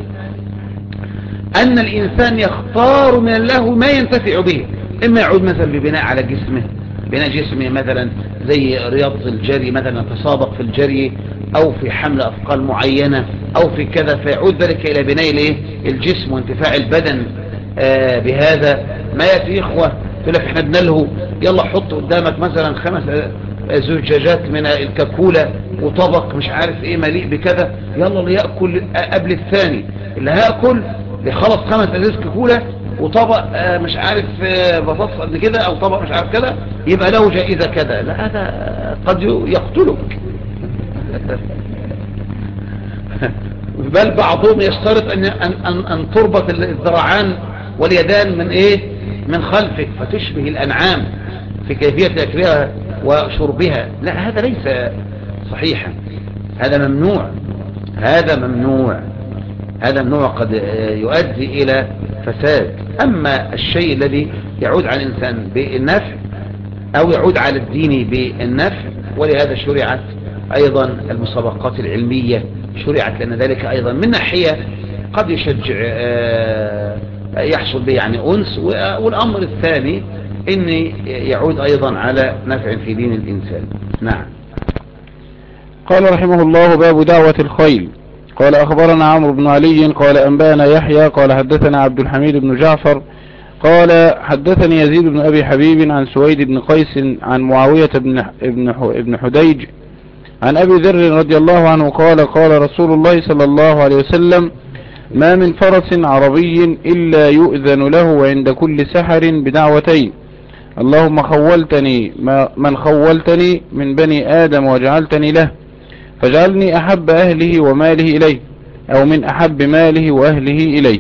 أن الإنسان يختار من الله ما ينتفع به، إما يعود مثلا ببناء على جسمه، بناء جسمه مثلا زي رياضة الجري مثلا، تسابق في الجري أو في حمل أثقال معينة أو في كذا، فيعود ذلك إلى بناء الجسم وانتفاع البدن بهذا. ما يأتي إخوة يقول لك احنا بنلهو، يلا حط قدامك مثلا 5 زجاجات من الكاكولا وطبق مش عارف ايه مليء بكذا، يلا اللي يأكل قبل الثاني، اللي هيأكل خلص 5 ازاز كاكولا وطبق مش عارف بطاطس قد كده او طبق مش عارف كذا، يبقى له جائزة كذا. لا، هذا قد يقتلك. بل بعضهم يشترط ان تربط الذراعان واليدان من ايه؟ من خلفك، فتشبه الانعام في كيفية اكلها وشربها. لا، هذا ليس صحيحا، هذا ممنوع، هذا ممنوع، هذا ممنوع، قد يؤدي الى فساد. اما الشيء الذي يعود على الانسان بالنفع او يعود على الدين بالنفع، ولهذا شرعت ايضا المسابقات العلمية، شرعت لان ذلك ايضا من ناحية قد يشجع يحصل به يعني انس، والامر الثاني ان يعود ايضا على نفع في دين الانسان. نعم. قال رحمه الله: باب دعوة الخيل. قال أخبرنا عمرو بن علي قال أنبانا يحيى قال حدثنا عبد الحميد بن جعفر قال حدثني يزيد بن أبي حبيب عن سويد بن قيس عن معاوية بن حديج عن أبي ذر رضي الله عنه قال قال رسول الله صلى الله عليه وسلم: ما من فرس عربي إلا يؤذن له عند كل سحر بدعوتين: اللهم خولتني من خولتني من بني آدم وجعلتني له، فجعلني أحب أهله وماله إليه، أو من أحب ماله وأهله إليه.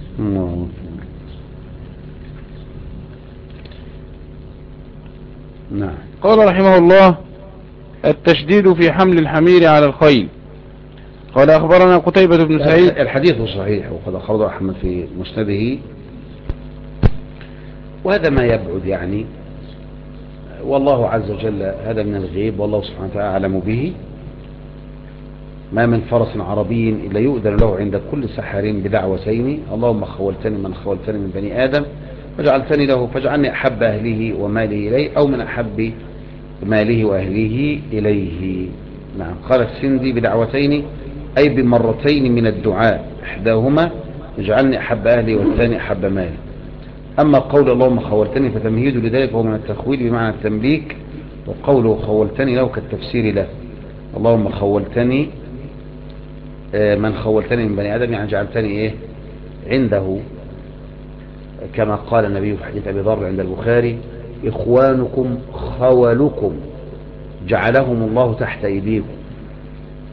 نعم. قال رحمه الله: التشديد في حمل الحمير على الخيل. قال أخبرنا قتيبة بن سعيد. الحديث صحيح وقد أخرجه أحمد في مسنده، وهذا ما يبعد يعني، والله عز وجل هذا من الغيب والله سبحانه وتعالى أعلم به. ما من فرس عربي إلا يؤذن له عند كل سحر بدعوتين: اللهم خولتني من خولتني من بني آدم وجعلتني له، فاجعلني أحب أهله وماله إليه، أو من أحب ماله وأهله إليه. نعم. قال السندي: بدعوتين أي بمرتين من الدعاء، إحداهما اجعلني أحب أهلي والثاني أحب مالي. أما قول اللهم خولتني فتمهيد لذلك هو من التخويل بمعنى التمليك، وقوله خولتني له كالتفسير له: اللهم خولتني من خولتني من بني آدم، يعني جعلتني إيه عنده، كما قال النبي في حديث أبي ذر عند البخاري: إخوانكم خولكم جعلهم الله تحت أيديكم.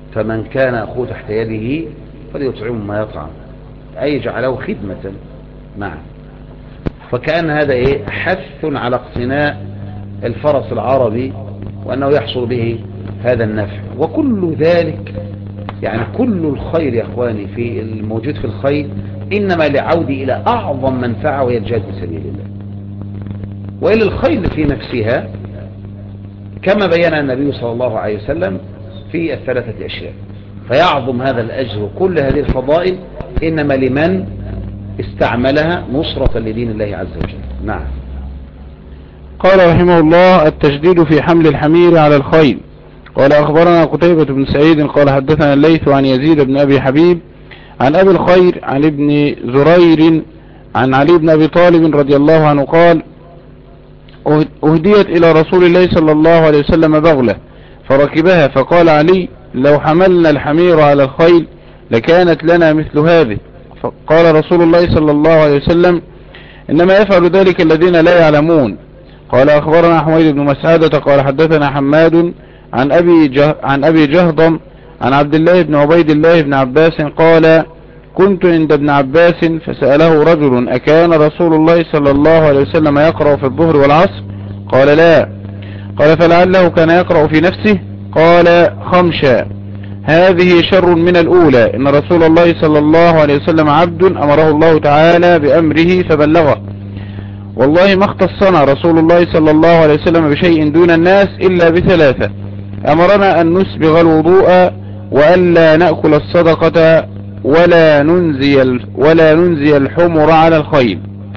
فمن كان أخوه تحت يده فليطعمه ما يطعم، أي جعله خدمة معه. فكأن هذا حث على اقتناء الفرس العربي وأنه يحصل به هذا النفع. وكل ذلك يعني كل الخير يا أخواني في الموجود في الخير إنما لعود إلى أعظم منفعة وهي الجهاد في سبيل الله، وإلى الخير في نفسها كما بين النبي صلى الله عليه وسلم في الثلاثة أشياء. فيعظم هذا الأجر وكل هذه الفضائل إنما لمن استعملها نصرة لدين الله عز وجل. نعم. قال رحمه الله: التشديد في حمل الحمير على الخيل. قال أخبرنا قتيبة بن سعيد قال حدثنا الليث عن يزيد بن أبي حبيب عن أبي الخير عن ابن زرير عن علي بن أبي طالب رضي الله عنه قال: أهديت إلى رسول الله صلى الله عليه وسلم بغلة فركبها، فقال علي: لو حملنا الحمير على الخيل لكانت لنا مثل هذه. فقال رسول الله صلى الله عليه وسلم: إنما يفعل ذلك الذين لا يعلمون. قال أخبرنا حميد بن مسعدة قال حدثنا حماد عن أبي جهضم عن عبد الله بن عبيد الله بن عباس قال: كنت عند ابن عباس فسأله رجل: أكان رسول الله صلى الله عليه وسلم يقرأ في الظهر والعصر؟ قال: لا. قال: فلعله كان يقرأ في نفسه؟ قال: خمشا. هذه شر من الأولى، إن رسول الله صلى الله عليه وسلم عبد أمره الله تعالى بأمره فبلغه، والله ما اختصنا رسول الله صلى الله عليه وسلم بشيء دون الناس إلا بثلاثة: أمرنا أن نسبغ الوضوء، وألا نأكل الصدقة، ولا ننزي الحمر على الخيل.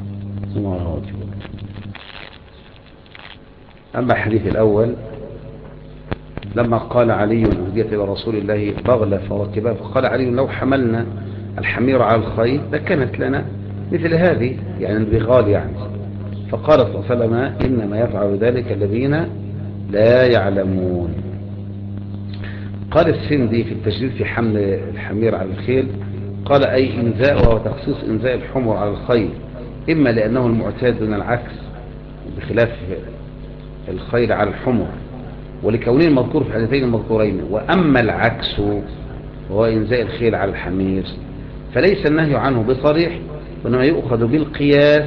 أما الحديث الأول لما قال علي: أهديت إلى رسول الله بغلة فركبها، فقال علي: لو حملنا الحمير على الخيل لكانت لنا مثل هذه، يعني البغال يعني. فقال صلى الله عليه وسلم: إنما يفعل ذلك الذين لا يعلمون. قال السندي في التشديد في حمل الحمير على الخيل، قال: أي إنزاء وتخصيص إنزاء الحمر على الخيل، إما لأنه المعتاد دون العكس بخلاف الخيل على الحمر، ولكونه المذكور في الحديثين المذكورين. وأما العكس وهو إنزاء الخيل على الحمير فليس النهي عنه بصريح، وإنما يؤخذ بالقياس،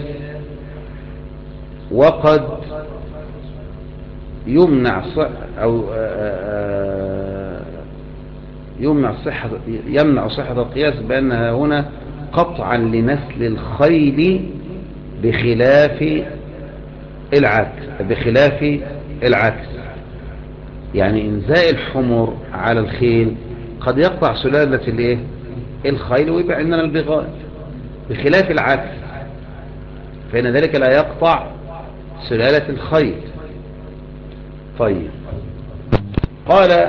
وقد يمنع صحة القياس بأنها هنا قطعا لنسل الخيل بخلاف العكس. يعني إنزاء الحمر على الخيل قد يقطع سلالة الخيل ويبقى عندنا البغال، بخلاف العكس فإن ذلك لا يقطع سلالة الخيل. طيب، قال: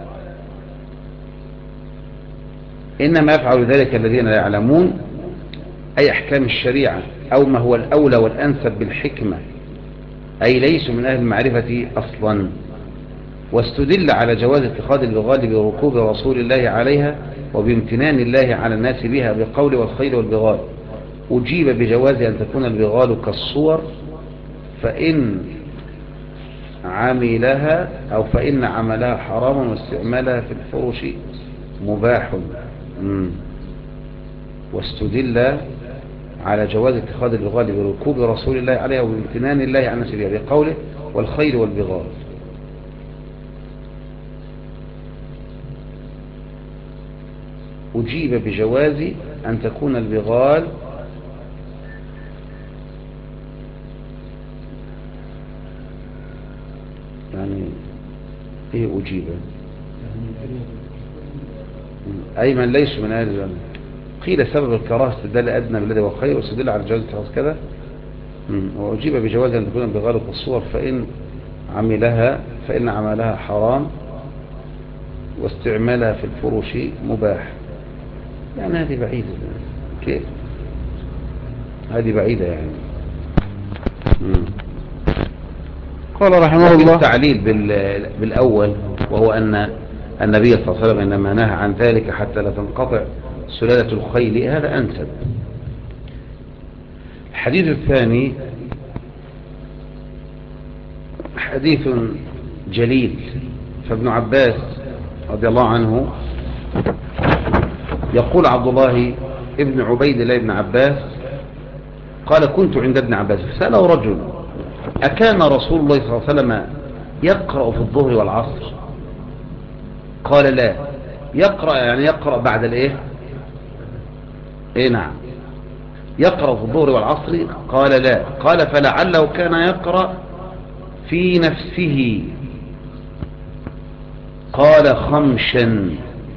إنما يفعل ذلك الذين لا يعلمون، أي أحكام الشريعة أو ما هو الأولى والأنسب بالحكمة، أي ليسوا من أهل المعرفة أصلا. واستدل على جواز اتخاذ البغال بركوب رسول الله عليها وبامتنان الله على الناس بها بقول: والخيل والبغال. أجيب بجواز أن تكون البغال كالصور فإن عملها حرام، واستعمالها في الفرش مباح. واستدل على جواز اتخاذ البغال بركوب رسول الله عليها وبامتنان الله على الناس بها بقوله: والخيل والبغال. أجيب بجواز أن تكون البغال يعني أجيب أي من ليس من أهل الجنة. قيل سبب الكراهة استدل أدنى بالذي هو خير، واستدل على جواز اتخاذ كذا. وأجيب بجواز أن تكون البغال كالصور فإن عملها حرام، واستعمالها في الفروش مباح. يعني هذه بعيدة. كيف؟ هذه بعيدة يعني. قال رحمه الله: التعليل بالأول، وهو أن النبي صلى الله عليه وسلم إنما نهى عن ذلك حتى لا تنقطع سلالة الخيل، هذا أنسب. الحديث الثاني حديث جليل. فابن عباس رضي الله عنه يقول عبد الله ابن عبيد الله بن عباس قال كنت عند ابن عباس فسأله رجل أكان رسول الله صلى الله عليه وسلم يقرأ في الظهر والعصر؟ قال لا. يقرأ يعني يقرأ بعد الايه؟ ايه نعم، يقرأ في الظهر والعصر؟ قال لا. قال فلعله كان يقرأ في نفسه. قال خمشا.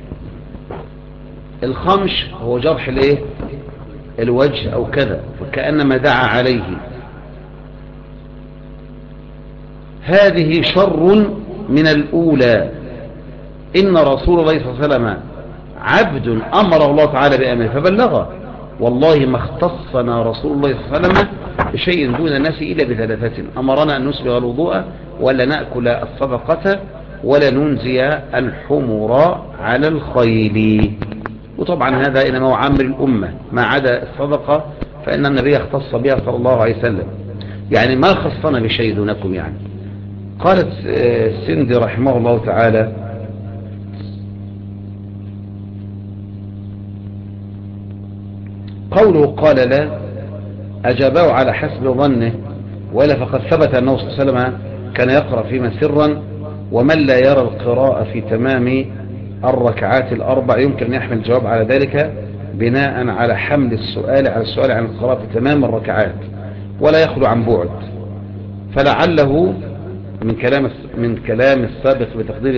الخمش هو جرح الايه؟ الوجه او كذا، فكأنما دعا عليه. هذه شر من الأولى. إن رسول الله صلى الله عليه وسلم عبد أمره الله تعالى بأمره فبلغه، والله ما اختصنا رسول الله صلى الله عليه وسلم بشيء دون الناس إلا بثلاثة: أمرنا أن نسبغ الوضوء، ولا نأكل الصدقة، ولا ننزي الحمر على الخيل. وطبعا هذا إنما هو عامل الأمة، ما عدا الصدقة فإن النبي اختص بها صلى الله عليه وسلم، يعني ما خصنا بشيء دونكم. يعني قالت السندي رحمه الله تعالى: قوله قال لا أجابه على حسب ظنه، ولا فقد ثبت أنه صلى الله عليه وسلم كان يقرأ فيما سرا، ومن لا يرى القراءة في تمام الركعات الأربع يمكن أن يحمل الجواب على ذلك بناء على حمل السؤال على السؤال عن القراءة في تمام الركعات، ولا يخلو عن بعد. فلعله من كلام السابق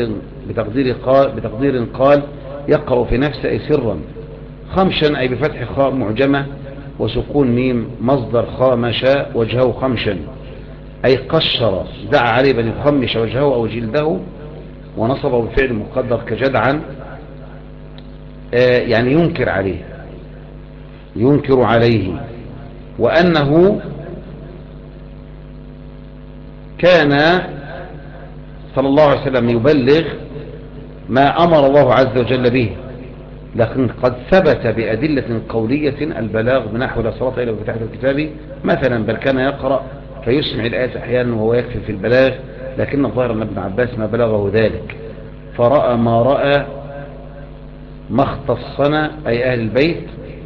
بتقدير قال يقرأ في نفسه أي سرا. خمشا أي بفتح خاء معجمة وسكون ميم مصدر خامش وجهه خمشا أي قشر، دعا عليه بأن يخمش وجهه أو جلده، ونصبه بفعل مقدر كجدعا، يعني ينكر عليه. وأنه كان صلى الله عليه وسلم يبلغ ما أمر الله عز وجل به، لكن قد ثبت بأدلة قولية البلاغ بنحو لا صلاة إلا بفتحة الكتاب مثلا، بل كان يقرأ فيسمع الآية أحيانا وهو يكفي في البلاغ، لكن الظاهر أن ابن عباس ما بلغه ذلك، فرأى ما رأى ما اختصنا أي أهل البيت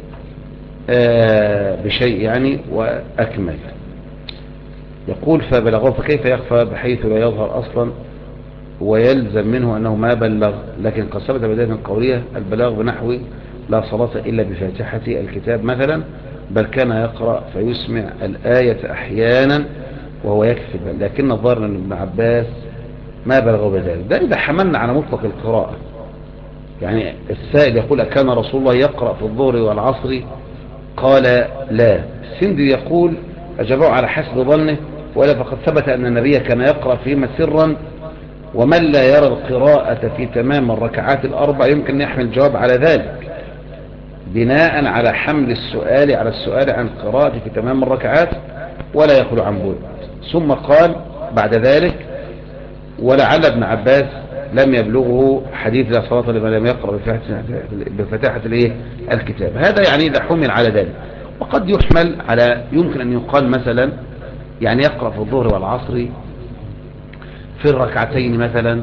بشيء يعني وأكمل. يقول فبلغه فكيف يخفى بحيث لا يظهر أصلا ويلزم منه أنه ما بلغ، لكن قد ثبت بداية قولية البلاغ بنحو لا صلاة إلا بفاتحة الكتاب مثلا، بل كان يقرأ فيسمع الآية أحيانا وهو يكفي، لكن الظاهر أن ابن عباس ما بلغه بذلك. ده إذا حملنا على مطلق القراءة، يعني السائل يقول أكان رسول الله يقرأ في الظهر والعصر؟ قال لا. السندي يقول أجابه على حسب ظنه، ولا فقد ثبت أن النبي كان يقرأ فيما سرا، ومن لا يرى القراءة في تمام الركعات الأربع يمكن أن يحمل الجواب على ذلك بناء على حمل السؤال على السؤال عن القراءة في تمام الركعات ولا يخلو عن بعد. ثم قال بعد ذلك: ولعل ابن عباس لم يبلغه حديث لا صلاة لمن لم يقرأ بفتاحة الكتاب. هذا يعني إذا حمل على ذلك. وقد يحمل على يمكن أن يقال مثلا يعني يقرأ في الظهر والعصر في الركعتين مثلا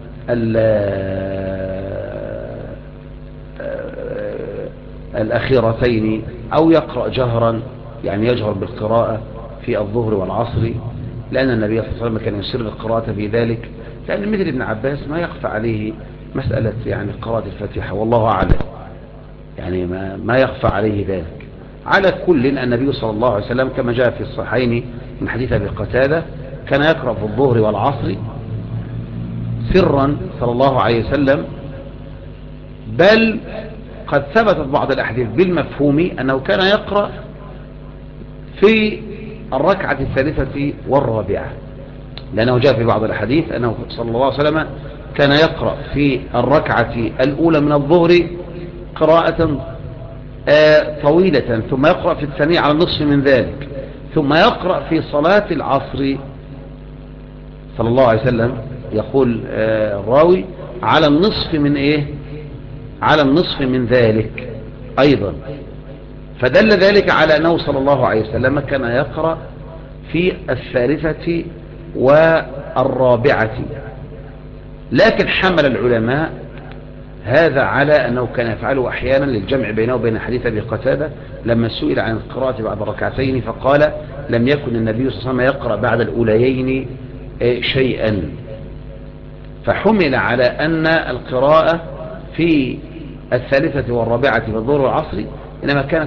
الأخيرتين، أو يقرأ جهرا يعني يجهر بالقراءة في الظهر والعصر، لأن النبي صلى الله عليه وسلم كان يسر القراءة في ذلك، لأن مثل ابن عباس ما يخفى عليه مسألة يعني قراءة الفاتحة، والله أعلم، يعني ما يخفى عليه ذلك. على كل النبي صلى الله عليه وسلم كما جاء في الصحيحين من حديث أبي قتادة كان يقرأ في الظهر والعصر سرا صلى الله عليه وسلم، بل قد ثبتت بعض الأحاديث بالمفهوم أنه كان يقرأ في الركعة الثالثة والرابعة، لأنه جاء في بعض الأحاديث أنه صلى الله عليه وسلم كان يقرأ في الركعة الأولى من الظهر قراءة طويلة، ثم يقرأ في الثانية على النصف من ذلك، ثم يقرأ في صلاة العصر صلى الله عليه وسلم يقول الراوي على النصف من ايه؟ على النصف من ذلك ايضا، فدل ذلك على انه صلى الله عليه وسلم كان يقرأ في الثالثة والرابعة. لكن حمل العلماء هذا على أنه كان يفعله أحيانا للجمع بينه وبين حديث أبي قتادة لما سئل عن القراءة بعد ركعتين فقال لم يكن النبي صلى الله عليه وسلم يقرأ بعد الأوليين شيئا، فحمل على أن القراءة في الثالثة والرابعة في الظهر والعصر إنما كانت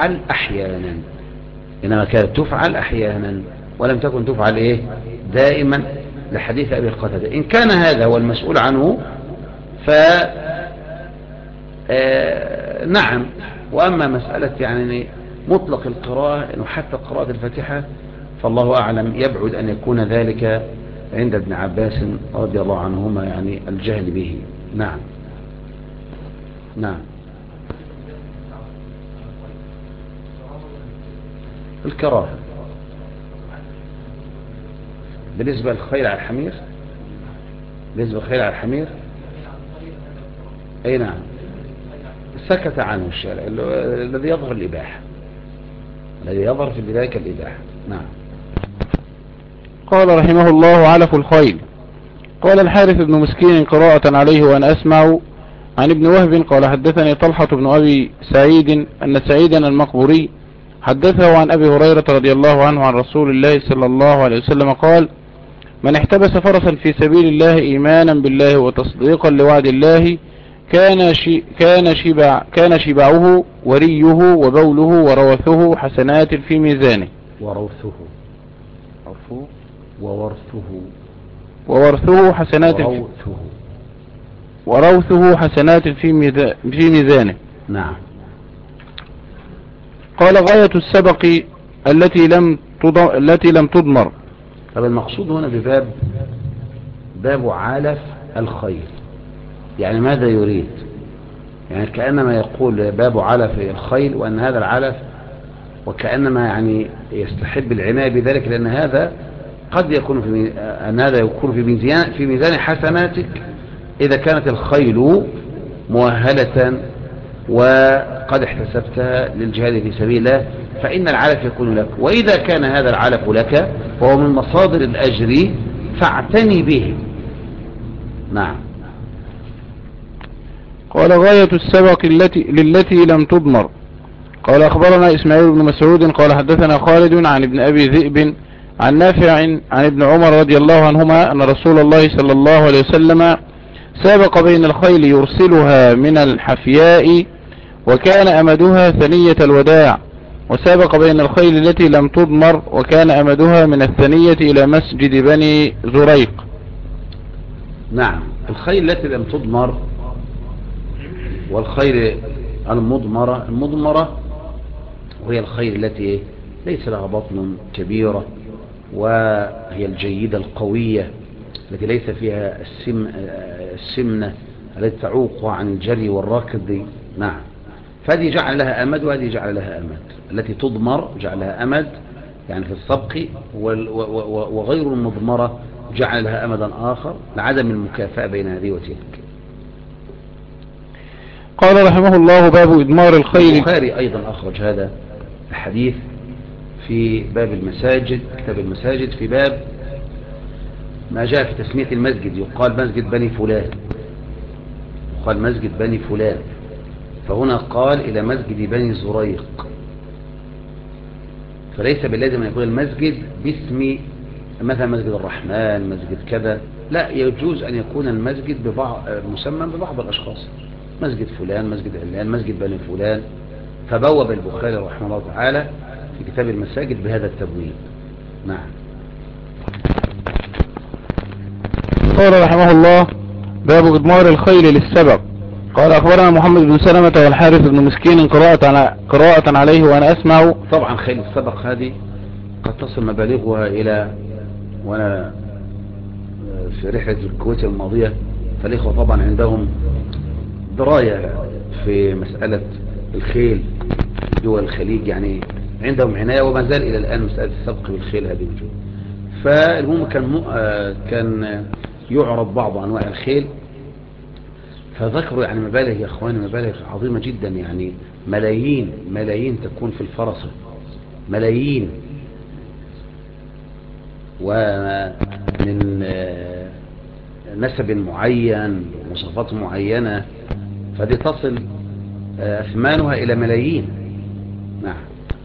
تفعل أحيانا ولم تكن تفعل دائما لحديث أبي قتادة. إن كان هذا هو المسؤول عنه نعم. وأما مسألة يعني مطلق القراءة إنه حتى قراءة الفاتحة فالله أعلم يبعد أن يكون ذلك عند ابن عباس رضي الله عنهما يعني الجهل به. نعم. الكراهة بالنسبة للخيل على الحمير أي نعم سكت عنه الشارع الذي يظهر الإباحة، الذي يظهر في البداية كالإباحة. نعم. قال رحمه الله: علف الخيل. قال الحارث بن مسكين قراءة عليه وأنا أسمع عن ابن وهب قال حدثني طلحة بن أبي سعيد أن سعيدا المقبوري حدثه عن أبي هريرة رضي الله عنه عن رسول الله صلى الله عليه وسلم قال: من احتبس فرسا في سبيل الله إيمانا بالله وتصديقا لوعد الله كان شبعه وريه وبوله وروثه حسنات في ميزانه. وروثه حسنات في ميزانه. نعم. قال: غاية السبق التي لم تضمر. طب المقصود هنا باب علف الخيل، يعني ماذا يريد؟ يعني كأنما يقول باب علف الخيل وأن هذا العلف وكأنما يعني يستحب العناية بذلك، لأن هذا قد يكون في ميزان حسناتك إذا كانت الخيل مؤهلة وقد احتسبتها للجهاد في سبيل الله فإن العلف يكون لك، وإذا كان هذا العلف لك وهو من مصادر الأجر فاعتني به. نعم. قال: غاية السبق للتي لم تضمر. قال: أخبرنا إسماعيل بن مسعود قال حدثنا خالد عن ابن أبي ذئب عن نافع عن ابن عمر رضي الله عنهما أن رسول الله صلى الله عليه وسلم سابق بين الخيل يرسلها من الحفياء وكان أمدها ثنية الوداع، وسابق بين الخيل التي لم تضمر وكان أمدها من الثنية إلى مسجد بني زريق. نعم. الخيل التي لم تضمر والخيل المضمرة وهي الخيل التي ليس لها بطن كبيرة وهي الجيدة القوية التي ليس فيها السمنة التي تعوق عن الجري والركض. نعم. فهذه جعل لها أمد وهذه جعل لها أمد. التي تضمر جعل لها أمد يعني في السبق، وغير المضمرة جعل لها أمدا آخر لعدم المكافأة بين هذه وتلك. قال رحمه الله: باب إدمار الخيل. البخاري أيضا أخرج هذا الحديث في باب المساجد، كتاب المساجد، في باب ما جاء في تسمية المسجد، يقال مسجد بني فلان، فهنا قال إلى مسجد بني زريق، فليس باللازم أن يكون المسجد باسم مثلا مسجد الرحمن، مسجد كذا، لا، يجوز أن يكون المسجد مسمى ببعض الأشخاص، مسجد فلان، مسجد علان، مسجد بني فلان. فبوب البخاري رحمه الله تعالى في كتاب المساجد بهذا التبويب. نعم. قال رحمه الله: باب إدمار الخيل للسبق. قال: أخبرنا محمد بن سلمة والحارث بن مسكين قراءة عليه وأنا أسمع. طبعا خيل السبق هذه قد تصل مبالغها إلى، وأنا في رحلة الكويت الماضية فالإخوة طبعا عندهم دراية في مسألة الخيل في دول الخليج، يعني عندهم عناية وما زال إلى الآن مسألة السبق بالخيل هذه موجودة. فالمهم كان يعرض بعض أنواع الخيل، فذكروا يعني مبالغ يا أخواني، مبالغ عظيمة جدا، يعني ملايين تكون في الفرصة، ملايين، ومن نسب معين ومواصفات معينة فدي تصل أثمانها إلى ملايين. نعم.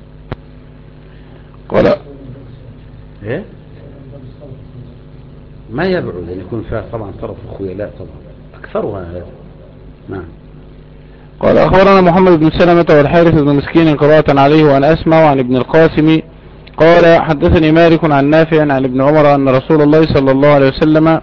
قال إيه؟ ما يبعد أن يكون فيها طبعا طرف الخيلاء طبعا أكثرها هذا. نعم. قال أخبرنا محمد بن سلمة والحارث بن مسكين قراءة عليه وأن أسمع عن ابن القاسم قال حدثني مالك عن نافع عن ابن عمر أن رسول الله صلى الله عليه وسلم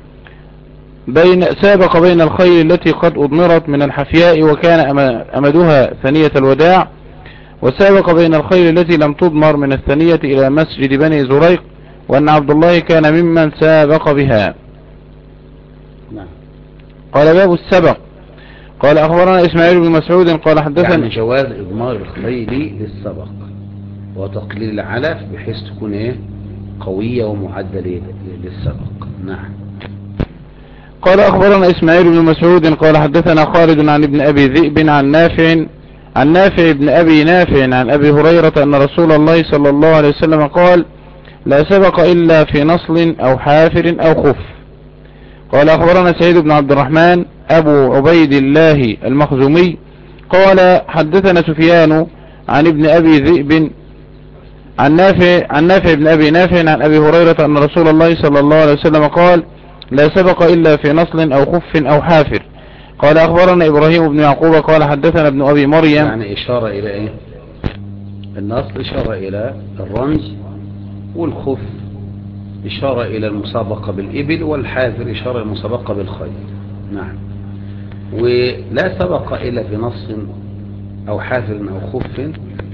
سابق بين الخيل التي قد أضمرت من الحفياء وكان أمدها ثنية الوداع، وسابق بين الخيل التي لم تضمر من الثنية إلى مسجد بني زريق، وأن عبد الله كان ممن سابق بها. نعم. قال باب السبق. قال أخبرنا إسماعيل بن مسعود قال حدثنا يعني جواز إضمار الخيل للسبق وتقليل العلف بحيث تكون إيه قوية ومعدلة للسبق. نعم. قال أخبرنا إسماعيل بن مسعود قال حدثنا خالد عن ابن أبي ذئب عن نافع بن أبي نافع عن أبي هريرة أن رسول الله صلى الله عليه وسلم قال لا سبق إلا في نصل أو حافر أو خف. قال أخبرنا سعيد بن عبد الرحمن أبو عبيد الله المخزومي قال حدثنا سفيان عن ابن أبي ذئب عن نافع بن أبي نافع عن أبي هريرة أن رسول الله صلى الله عليه وسلم قال لا سبق إلا في نصل أو خف أو حافر. قال أخبرنا إبراهيم بن يعقوب قال حدثنا ابن أبي مريم. يعني إشارة إلى إيه؟ النصل إشارة إلى الرمز، والخف إشارة إلى المسابقة بالإبل، والحافر إشارة إلى المسابقة بالخيل. نعم. ولا سبق إلا في نص أو حافر أو خف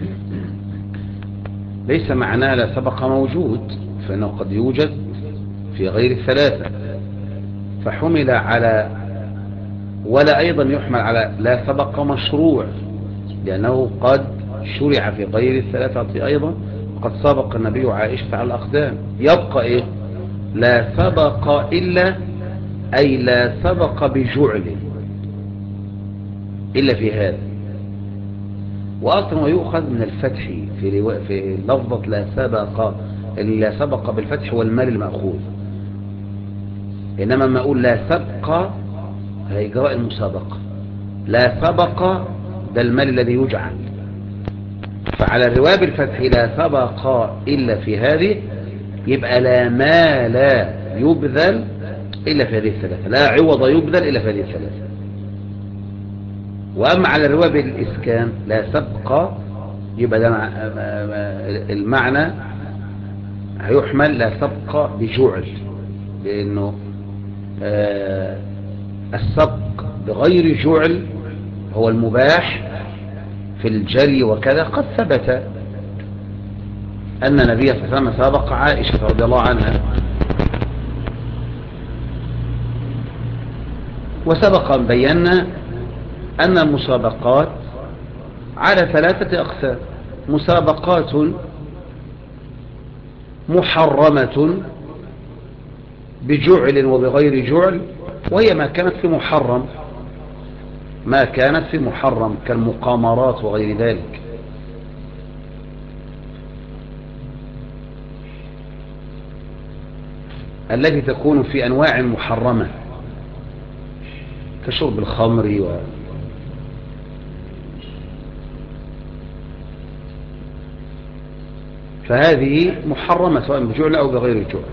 ليس معناه لا سبق موجود، فإنه قد يوجد في غير الثلاثة، فحمل على ولا أيضا يحمل على لا سبق مشروع، لأنه قد شرع في غير الثلاثة أيضا، قد سبق النبي عائشة على الأقدام. يبقى إيه؟ لا سبق إلا أي لا سبق بجعل إلا في هذا. وأصلا يؤخذ من الفتح في لفظة لا سبق، اللي لا سبق بالفتح والمال المأخوذ، إنما ما أقول لا سبق هي إجراء المسابقة، لا سبق ده المال الذي يجعل. فعلى الرواية بالفتح لا سبق إلا في هذه، يبقى لا مال يبذل إلا في هذه الثلاثة، لا عوض يبذل إلا في هذه الثلاثة. وأما على الرواية بالإسكان لا سبق، يبقى ده المعنى هيحمل لا سبق بجعل، لأنه السبق بغير جعل هو المباح في الجري وكذا. قد ثبت أن النبي صلى الله عليه وسلم سابق عائشة رضي الله عنها، وسبق أن بينا أن المسابقات على ثلاثة أقسام: مسابقات محرمة بجعل وبغير جعل، وهي ما كانت في محرم، ما كانت في محرم كالمقامرات وغير ذلك. التي تكون في أنواع محرمة كشرب الخمر فهذه محرمة سواء بجعل أو بغير جعل.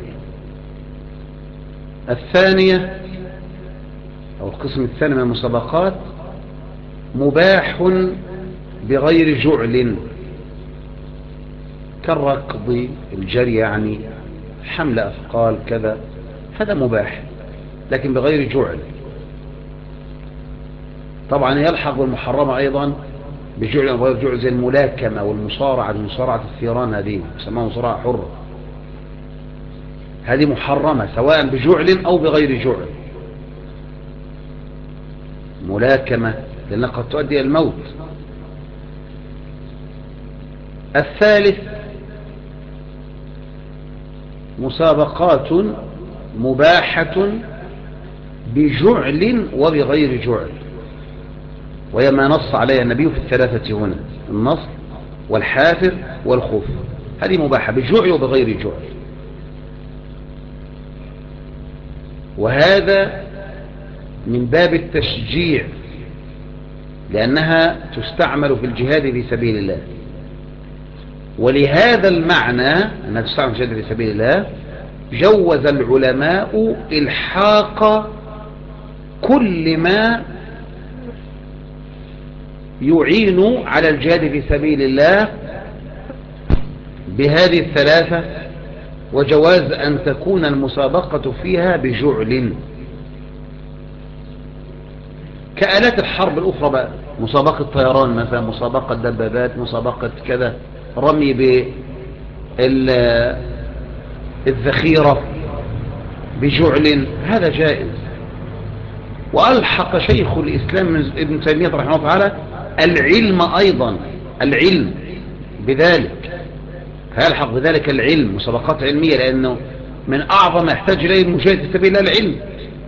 الثانية أو القسم الثاني من المسابقات مباح بغير جعل كالركض، الجري، يعني حمل أثقال كذا، هذا مباح لكن بغير جعل. طبعا يلحق بالمحرمة أيضا بجعل أو بغير جعل، زي الملاكمة والمصارعة، مصارعة الثيران، هذه يسموها مصارعة حرة، هذه محرمة سواء بجعل أو بغير جعل. ملاكمة لأنها قد تؤدي إلى الموت. الثالث مسابقات مباحة بجعل وبغير جعل، وهي ما نص عليها النبي في الثلاثة هنا: النصر والحافر والخوف. هذه مباحة بجعل وبغير جعل. وهذا من باب التشجيع لأنها تستعمل في الجهاد في سبيل الله. ولهذا المعنى أنها تستعمل في الجهاد في سبيل الله جوز العلماء إلحاق كل ما يعين على الجهاد في سبيل الله بهذه الثلاثة، وجواز أن تكون المسابقة فيها بجعل كآلات الحرب الأخرى بقى، مسابقة طيران مثلا، مسابقة دبابات، مسابقة كذا، رمي بالذخيرة بجعل، هذا جائز. وألحق شيخ الإسلام ابن تيمية رحمه الله تعالى العلم أيضا، العلم بذلك، هيلحق بذلك العلم، مسابقات علمية، لأنه من أعظم ما يحتاج إليه المجاهد في سبيل الله العلم.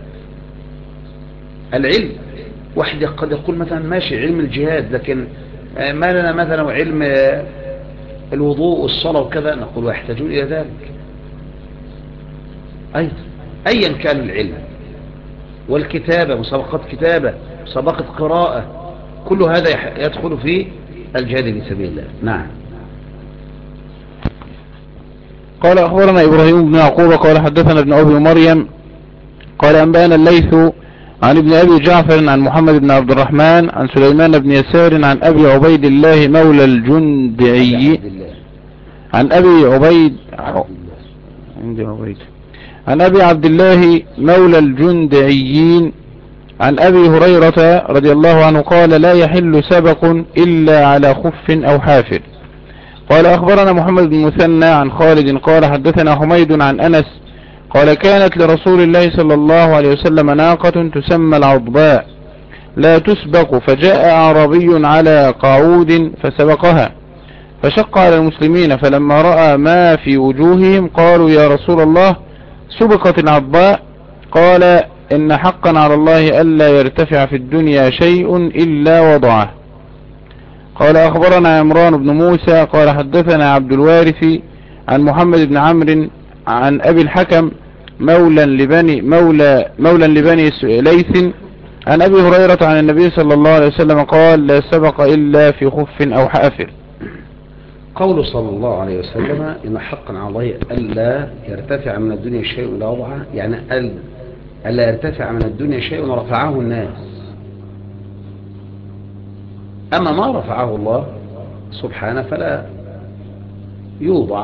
العلم واحد قد يقول مثلا ماشي علم الجهاد، لكن ما لنا مثلا علم الوضوء والصلاة وكذا، نقول ويحتاجون إلى ذلك أيضا، أيا كان العلم. والكتابة، مسابقات كتابة، مسابقة قراءة، كل هذا يدخل في الجهاد في سبيل الله. نعم. قال أخبرنا إبراهيم بن يعقوب قال حدثنا ابن أبي مريم قال أنبأنا الليث عن ابن أبي جعفر عن محمد بن عبد الرحمن عن سليمان بن يسار عن أبي عبيد الله مولى الجندعي عن أبي عبيد عن أبي عبد الله مولى الجندعيين عن أبي هريرة رضي الله عنه قال لا يحل سبق إلا على خف أو حافر. قال أخبرنا محمد بن مثنى عن خالد قال حدثنا حميد عن أنس قال كانت لرسول الله صلى الله عليه وسلم ناقة تسمى العضباء لا تسبق، فجاء أعرابي على قعود فسبقها، فشق على المسلمين، فلما رأى ما في وجوههم قالوا يا رسول الله سبقت العضباء، قال إن حقا على الله ألا يرتفع في الدنيا شيء إلا وضعه. قال أخبرنا عمران بن موسى قال حدثنا عبد الوارث عن محمد بن عمرو عن أبي الحكم مولى لبني ليث عن أبي هريرة عن النبي صلى الله عليه وسلم قال لا سبق إلا في خف أو حافر. قول صلى الله عليه وسلم إن حقا على الله ألا يرتفع من الدنيا شيء إلا وضعه، يعني ألا يرتفع من الدنيا شيء ورفعه الناس، أما ما رفعه الله سبحانه فلا يوضع،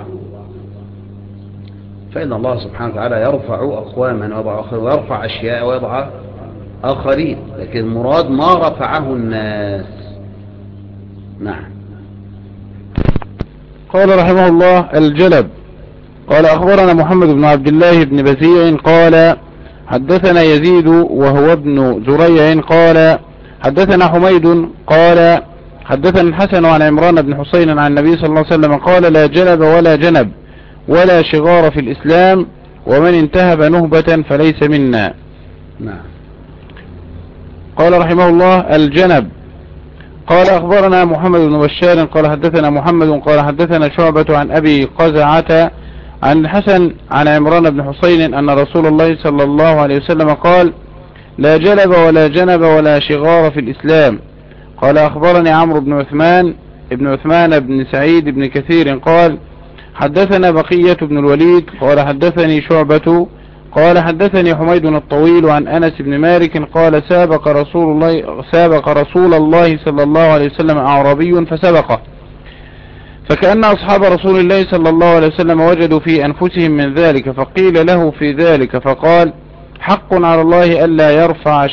فإن الله سبحانه وتعالى يرفع أقواما ويضع آخرين، ويرفع أشياء ويضع آخرين، لكن المراد ما رفعه الناس. نعم. قال رحمه الله الجلب. قال أخبرنا محمد بن عبد الله بن بزيع قال حدثنا يزيد وهو ابن زريع قال حدثنا حميد قال حدثنا الحسن عن عمران بن حسين عن النبي صلى الله عليه وسلم قال لا جلب ولا جنب ولا شغار في الإسلام، ومن انتهب نهبة فليس منا. نعم. قال رحمه الله الجنب. قال أخبرنا محمد بن بشار قال حدثنا محمد قال حدثنا شعبة عن أبي قزعة عن الحسن عن عمران بن حسين أن رسول الله صلى الله عليه وسلم قال لا جلب ولا جنب ولا شغار في الإسلام. قال أخبرني عمرو بن عثمان بن سعيد بن كثير قال حدثنا بقية بن الوليد قال حدثني شعبة قال حدثني حميد الطويل عن أنس بن مالك قال سابق رسول الله صلى الله عليه وسلم أعرابي فسبقه، فكأن أصحاب رسول الله صلى الله عليه وسلم وجدوا في أنفسهم من ذلك، فقيل له في ذلك فقال حق على الله ألا يرفع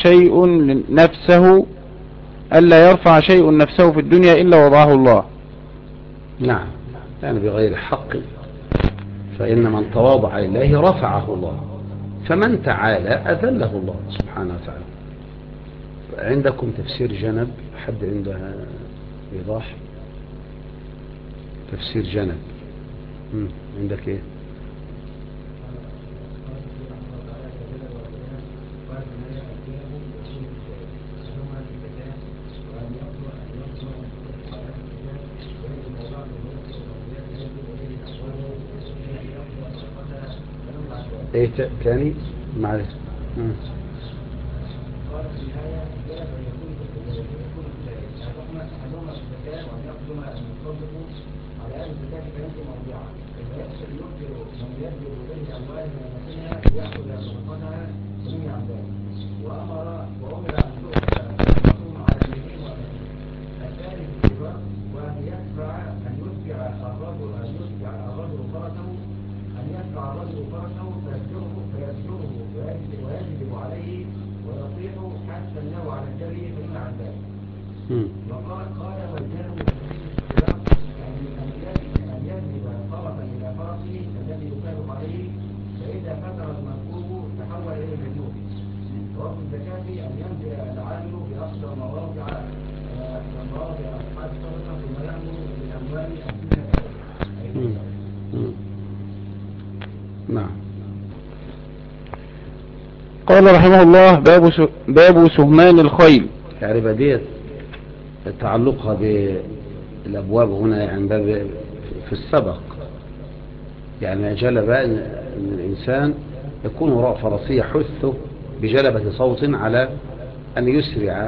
شيء نفسه في الدنيا إلا وضعه الله. نعم، يعني بغير حق، فإن من تواضع لله رفعه الله، فمن تعالى أذله الله سبحانه وتعالى. عندكم تفسير جنب؟ حد عندها إيضاح؟ تفسير جنب عندك إيه؟ ايه تاني معلش. فيمشي موضوعا ويخشى يخبر من يبدو به أموال نفسها يأخذ صدقتها جميعا ذلك وأمر أن تؤخذ المصوم على اليمين واليمين الثاني في الاتفاق وأن يتبع الرجل فرسه فيزجره ويجب عليه ويطيح حتى أنه على الجري فإن عن ذلك. وقال والجانب في الاتفاق أن يجلب فرسا إلى فرسه الذي يكافئ عليه فإذا فتر المركوب تحول إلى المجنون. وفي الزكاة أن ينزل العامل بأقصى مواضع أصحاب الصدقة ثم يأمر بالأموال نعم. قال رحمه الله باب سهمان الخيل. يعني بديت تعلقها بالأبواب هنا يعني باب في السبق، يعني جلب أن الإنسان يكون وراء فرسية حثه بجلبة صوت على أن يسرع،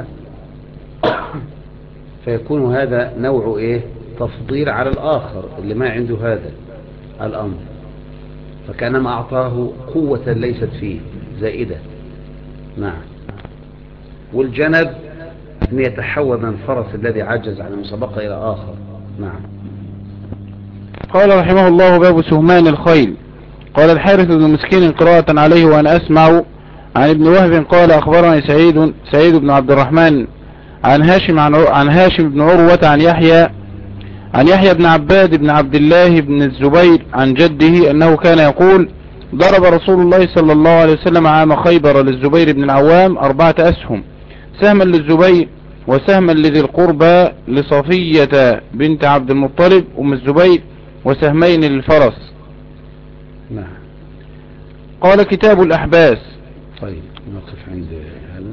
فيكون هذا نوع تفضيل على الآخر اللي ما عنده هذا الأمر، فكانما أعطاه قوة ليست فيه زائدة. نعم. والجنب أن يتحول من الفرس الذي عجز عن المسابقة إلى آخر. نعم. قال رحمه الله باب سهمان الخيل. قال الحارث بن مسكين قراءة عليه وأنا أسمع عن ابن وهب قال أخبرني سعيد بن عبد الرحمن عن هاشم بن عروة عن يحيى بن عباد بن عبد الله بن الزبير عن جده أنه كان يقول ضرب رسول الله صلى الله عليه وسلم عام خيبر للزبير بن العوام 4 أسهم، سهما للزبير وسهما لذي القربى لصفية بنت عبد المطلب أم الزبير وسهمين للفرس. نعم. قال كتاب الأحباس. طيب نقف عند هذا.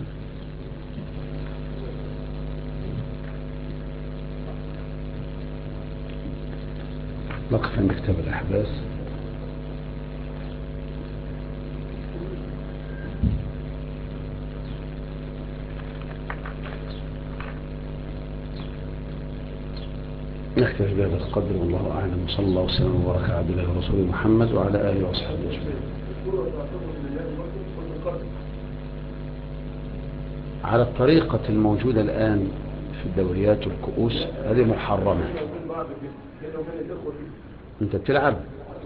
نقف عند كتاب الأحباس. نكتفي بهذا القدر والله أعلم، وصلى الله وسلم وبارك على عبد الله ورسوله محمد وعلى آله وأصحابه أجمعين. على الطريقة الموجودة الآن في الدوريات والكؤوس هذه محرمة. أنت بتلعب؟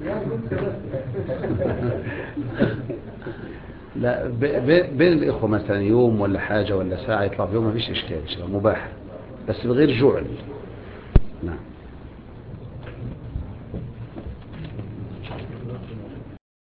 لا، بين الإخوة مثلا يوم ولا حاجة ولا ساعة يطلع في يوم ما فيش إشكال، مباح بس بغير جعل. نعم.